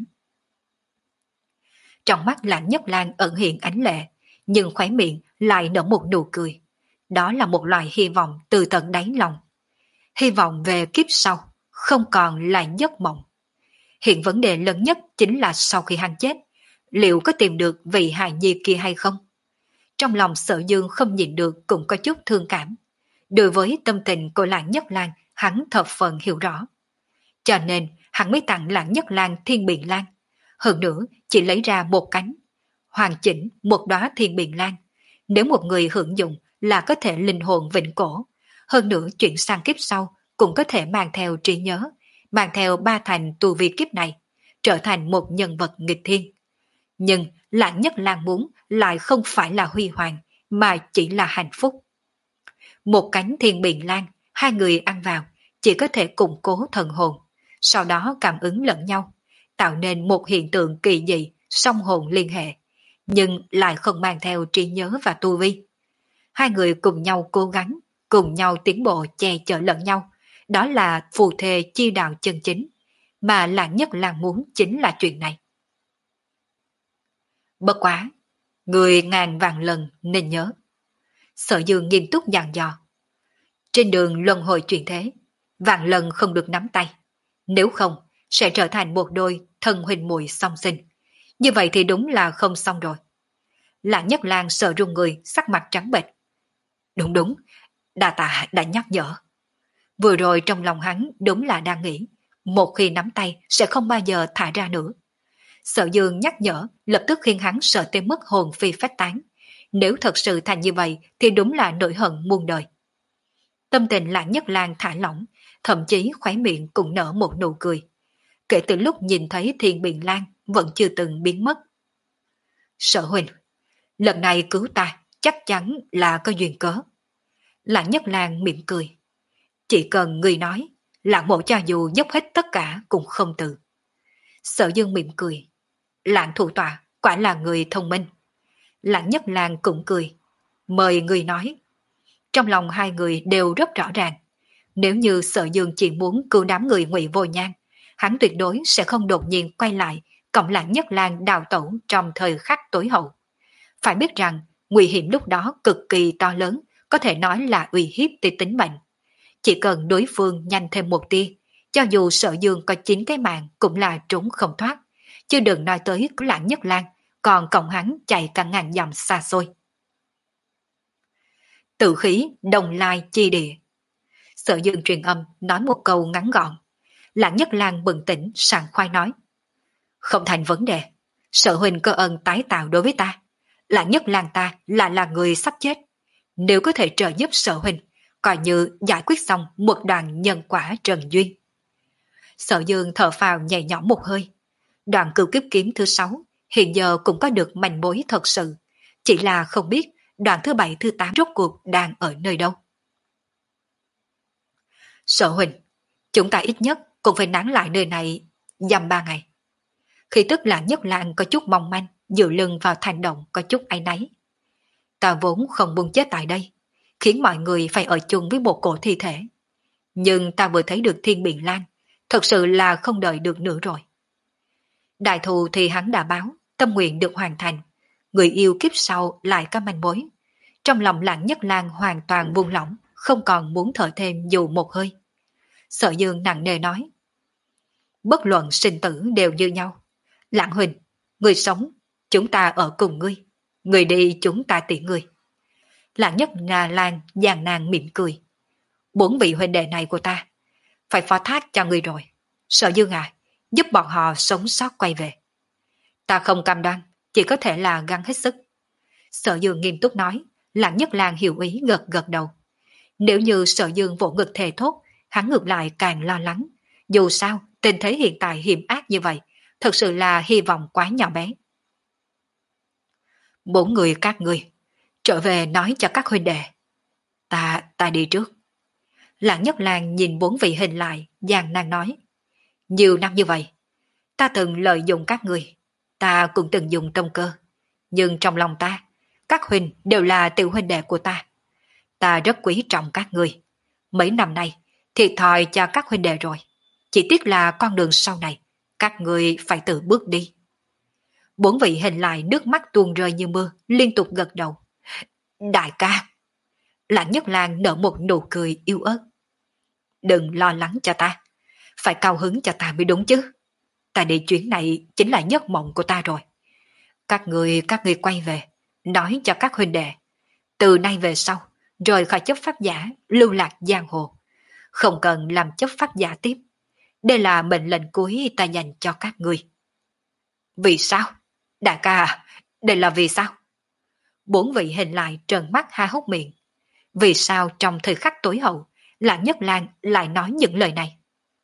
Trong mắt Lạng Nhất Lang ẩn hiện ánh lệ, nhưng khóe miệng lại nở một nụ cười. Đó là một loại hy vọng từ tận đáy lòng. Hy vọng về kiếp sau, không còn là giấc mộng. Hiện vấn đề lớn nhất chính là sau khi hắn chết, liệu có tìm được vị hài nhi kia hay không? Trong lòng Sở Dương không nhịn được cũng có chút thương cảm. Đối với tâm tình của Lạng Nhất Lang, hắn thập phần hiểu rõ. Cho nên hắn mới tặng Lạng Nhất Lang thiên biện lan. Hơn nữa chỉ lấy ra một cánh, hoàn chỉnh một đóa thiên biện lan. Nếu một người hưởng dụng là có thể linh hồn vĩnh cổ. Hơn nữa chuyển sang kiếp sau cũng có thể mang theo trí nhớ, mang theo ba thành tu vi kiếp này, trở thành một nhân vật nghịch thiên. Nhưng Lạng Nhất Lang muốn lại không phải là huy hoàng, mà chỉ là hạnh phúc. Một cánh thiên biện lan, hai người ăn vào, chỉ có thể củng cố thần hồn, sau đó cảm ứng lẫn nhau, tạo nên một hiện tượng kỳ dị, song hồn liên hệ, nhưng lại không mang theo trí nhớ và tu vi. Hai người cùng nhau cố gắng, cùng nhau tiến bộ che chở lẫn nhau, đó là phù thê chi đạo chân chính, mà Lạng Nhất Lang muốn chính là chuyện này. Bất quá, người ngàn vạn lần nên nhớ. Sở Dương nghiêm túc dặn dò. Trên đường luân hồi chuyển thế, vạn lần không được nắm tay. Nếu không, sẽ trở thành một đôi thân huynh muội song sinh. Như vậy thì đúng là không xong rồi. Lạng Nhất Lang sợ run người, sắc mặt trắng bệch. Đúng đúng, đa tạ đã nhắc nhở. Vừa rồi trong lòng hắn đúng là đang nghĩ, một khi nắm tay sẽ không bao giờ thả ra nữa. Sở Dương nhắc nhở lập tức khiến hắn sợ tới mất hồn phi phách tán. Nếu thật sự thành như vậy thì đúng là nỗi hận muôn đời. Tâm tình Lạng Nhất Lang thả lỏng, thậm chí khóe miệng cũng nở một nụ cười. Kể từ lúc nhìn thấy Thiên Biện Lan vẫn chưa từng biến mất. Sở huynh, lần này cứu ta chắc chắn là có duyên cớ. Lạng Nhất Lang mỉm cười. Chỉ cần người nói, Lạng mộ cho dù dốc hết tất cả cũng không từ. Sở Dương mỉm cười. Lạng thủ tọa quả là người thông minh. Lạng Nhất Lang cũng cười. Mời người nói. Trong lòng hai người đều rất rõ ràng. Nếu như Sở Dương chỉ muốn cứu đám người Ngụy Vô Nhan, hắn tuyệt đối sẽ không đột nhiên quay lại cộng Lạng Nhất Lang đào tẩu trong thời khắc tối hậu. Phải biết rằng nguy hiểm lúc đó cực kỳ to lớn, có thể nói là uy hiếp tới tính mệnh. Chỉ cần đối phương nhanh thêm một tia, cho dù Sở Dương có chín cái mạng cũng là trốn không thoát, chứ đừng nói tới cứu Lạng Nhất Lang, còn cộng hắn chạy cả ngàn dặm xa xôi. Tự khí đồng lai chi địa. Sở Dương truyền âm nói một câu ngắn gọn. Lạng Nhất Lang bừng tỉnh sảng khoái nói. Không thành vấn đề. Sở huynh có ơn tái tạo đối với ta. Lạng Nhất Lang ta là là người sắp chết. Nếu có thể trợ giúp Sở huynh, coi như giải quyết xong một đoàn nhân quả trần duyên. Sở Dương thở phào nhẹ nhõm một hơi. Đoàn cửu kiếp kiếm thứ sáu hiện giờ cũng có được manh mối thật sự. Chỉ là không biết đoàn thứ bảy thứ tám rốt cuộc đang ở nơi đâu. Sở huynh, chúng ta ít nhất cũng phải nán lại nơi này dăm ba ngày. Khi tức Lạng Nhất Lang có chút mong manh, dựa lưng vào thành động có chút áy náy. Ta vốn không muốn chết tại đây, khiến mọi người phải ở chung với một cổ thi thể. Nhưng ta vừa thấy được Thiên Biện Lan, thật sự là không đợi được nữa rồi. Đại thù thì hắn đã báo, tâm nguyện được hoàn thành, người yêu kiếp sau lại có manh mối. Trong lòng Lạng Nhất Lang hoàn toàn buông lỏng, không còn muốn thở thêm dù một hơi. Sở Dương nặng nề nói. Bất luận sinh tử đều như nhau. Lạng huynh, người sống, chúng ta ở cùng ngươi. Người đi chúng ta tiễn ngươi. Lạng Nhất Nga Lan giàn nàng mỉm cười. Bốn vị huynh đệ này của ta, phải phó thác cho ngươi rồi. Sở Dương à, giúp bọn họ sống sót quay về. Ta không cam đoan, chỉ có thể là gắng hết sức. Sở Dương nghiêm túc nói, Lạng Nhất Lang hiểu ý gật gật đầu. Nếu như Sở Dương vỗ ngực thề thốt, hắn ngược lại càng lo lắng. Dù sao, tình thế hiện tại hiểm ác như vậy, thật sự là hy vọng quá nhỏ bé. Bốn người các ngươi, trở về nói cho các huynh đệ. Ta, ta đi trước. Lạng Nhất Lang nhìn bốn vị hình lại, giàn nàng nói. Nhiều năm như vậy, ta từng lợi dụng các người, ta cũng từng dùng tâm cơ. Nhưng trong lòng ta, các huynh đều là tiểu huynh đệ của ta. Ta rất quý trọng các người. Mấy năm nay, thiệt thòi cho các huynh đệ rồi. Chỉ tiếc là con đường sau này, các người phải tự bước đi. Bốn vị hình lại nước mắt tuôn rơi như mưa, liên tục gật đầu. Đại ca! Lạng Nhất Lang nở một nụ cười yêu ớt. Đừng lo lắng cho ta. Phải cao hứng cho ta mới đúng chứ. Ta đi chuyến này chính là giấc mộng của ta rồi. Các người, các người quay về, nói cho các huynh đệ. Từ nay về sau, rời khỏi chấp pháp giả, lưu lạc giang hồ. Không cần làm chấp pháp giả tiếp. Đây là mệnh lệnh cuối ta dành cho các người. Vì sao? Đại ca à, đây là vì sao? Bốn vị hình lại trợn mắt há hốc miệng. Vì sao trong thời khắc tối hậu, Lạng Nhất Lang lại nói những lời này?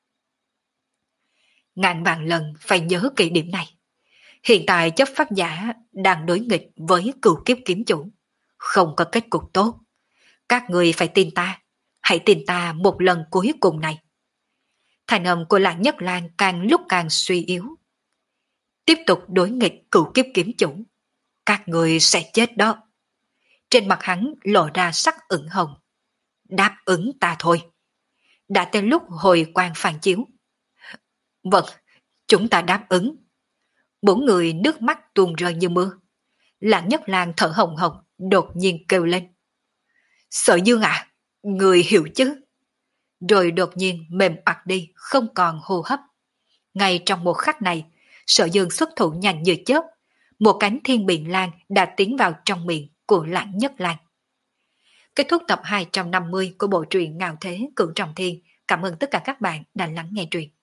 Ngàn vạn lần phải nhớ kỹ điểm này. Hiện tại chấp pháp giả đang đối nghịch với cửu kiếp kiếm chủ. Không có kết cục tốt. Các người phải tin ta. Hãy tin ta một lần cuối cùng này. Thành âm của Lạng Nhất Lang càng lúc càng suy yếu. Tiếp tục đối nghịch cửu kiếp kiếm chủ. Các người sẽ chết đó. Trên mặt hắn lộ ra sắc ửng hồng. Đáp ứng ta thôi. Đã tới lúc hồi quang phản chiếu. Vâng, chúng ta đáp ứng. Bốn người nước mắt tuôn rơi như mưa. Lạng Nhất Lang thở hồng hồng, đột nhiên kêu lên. Sở Dương à, người hiểu chứ? rồi đột nhiên mềm oặt đi, không còn hô hấp. Ngay trong một khắc này, Sở Dương xuất thủ nhanh như chớp, một cánh thiên biện lan đã tiến vào trong miệng của Lãng Nhất Lan. Kết thúc tập hai trăm năm mươi của bộ truyện Ngạo Thế Cửu Trọng Thiên. Cảm ơn tất cả các bạn đã lắng nghe truyện.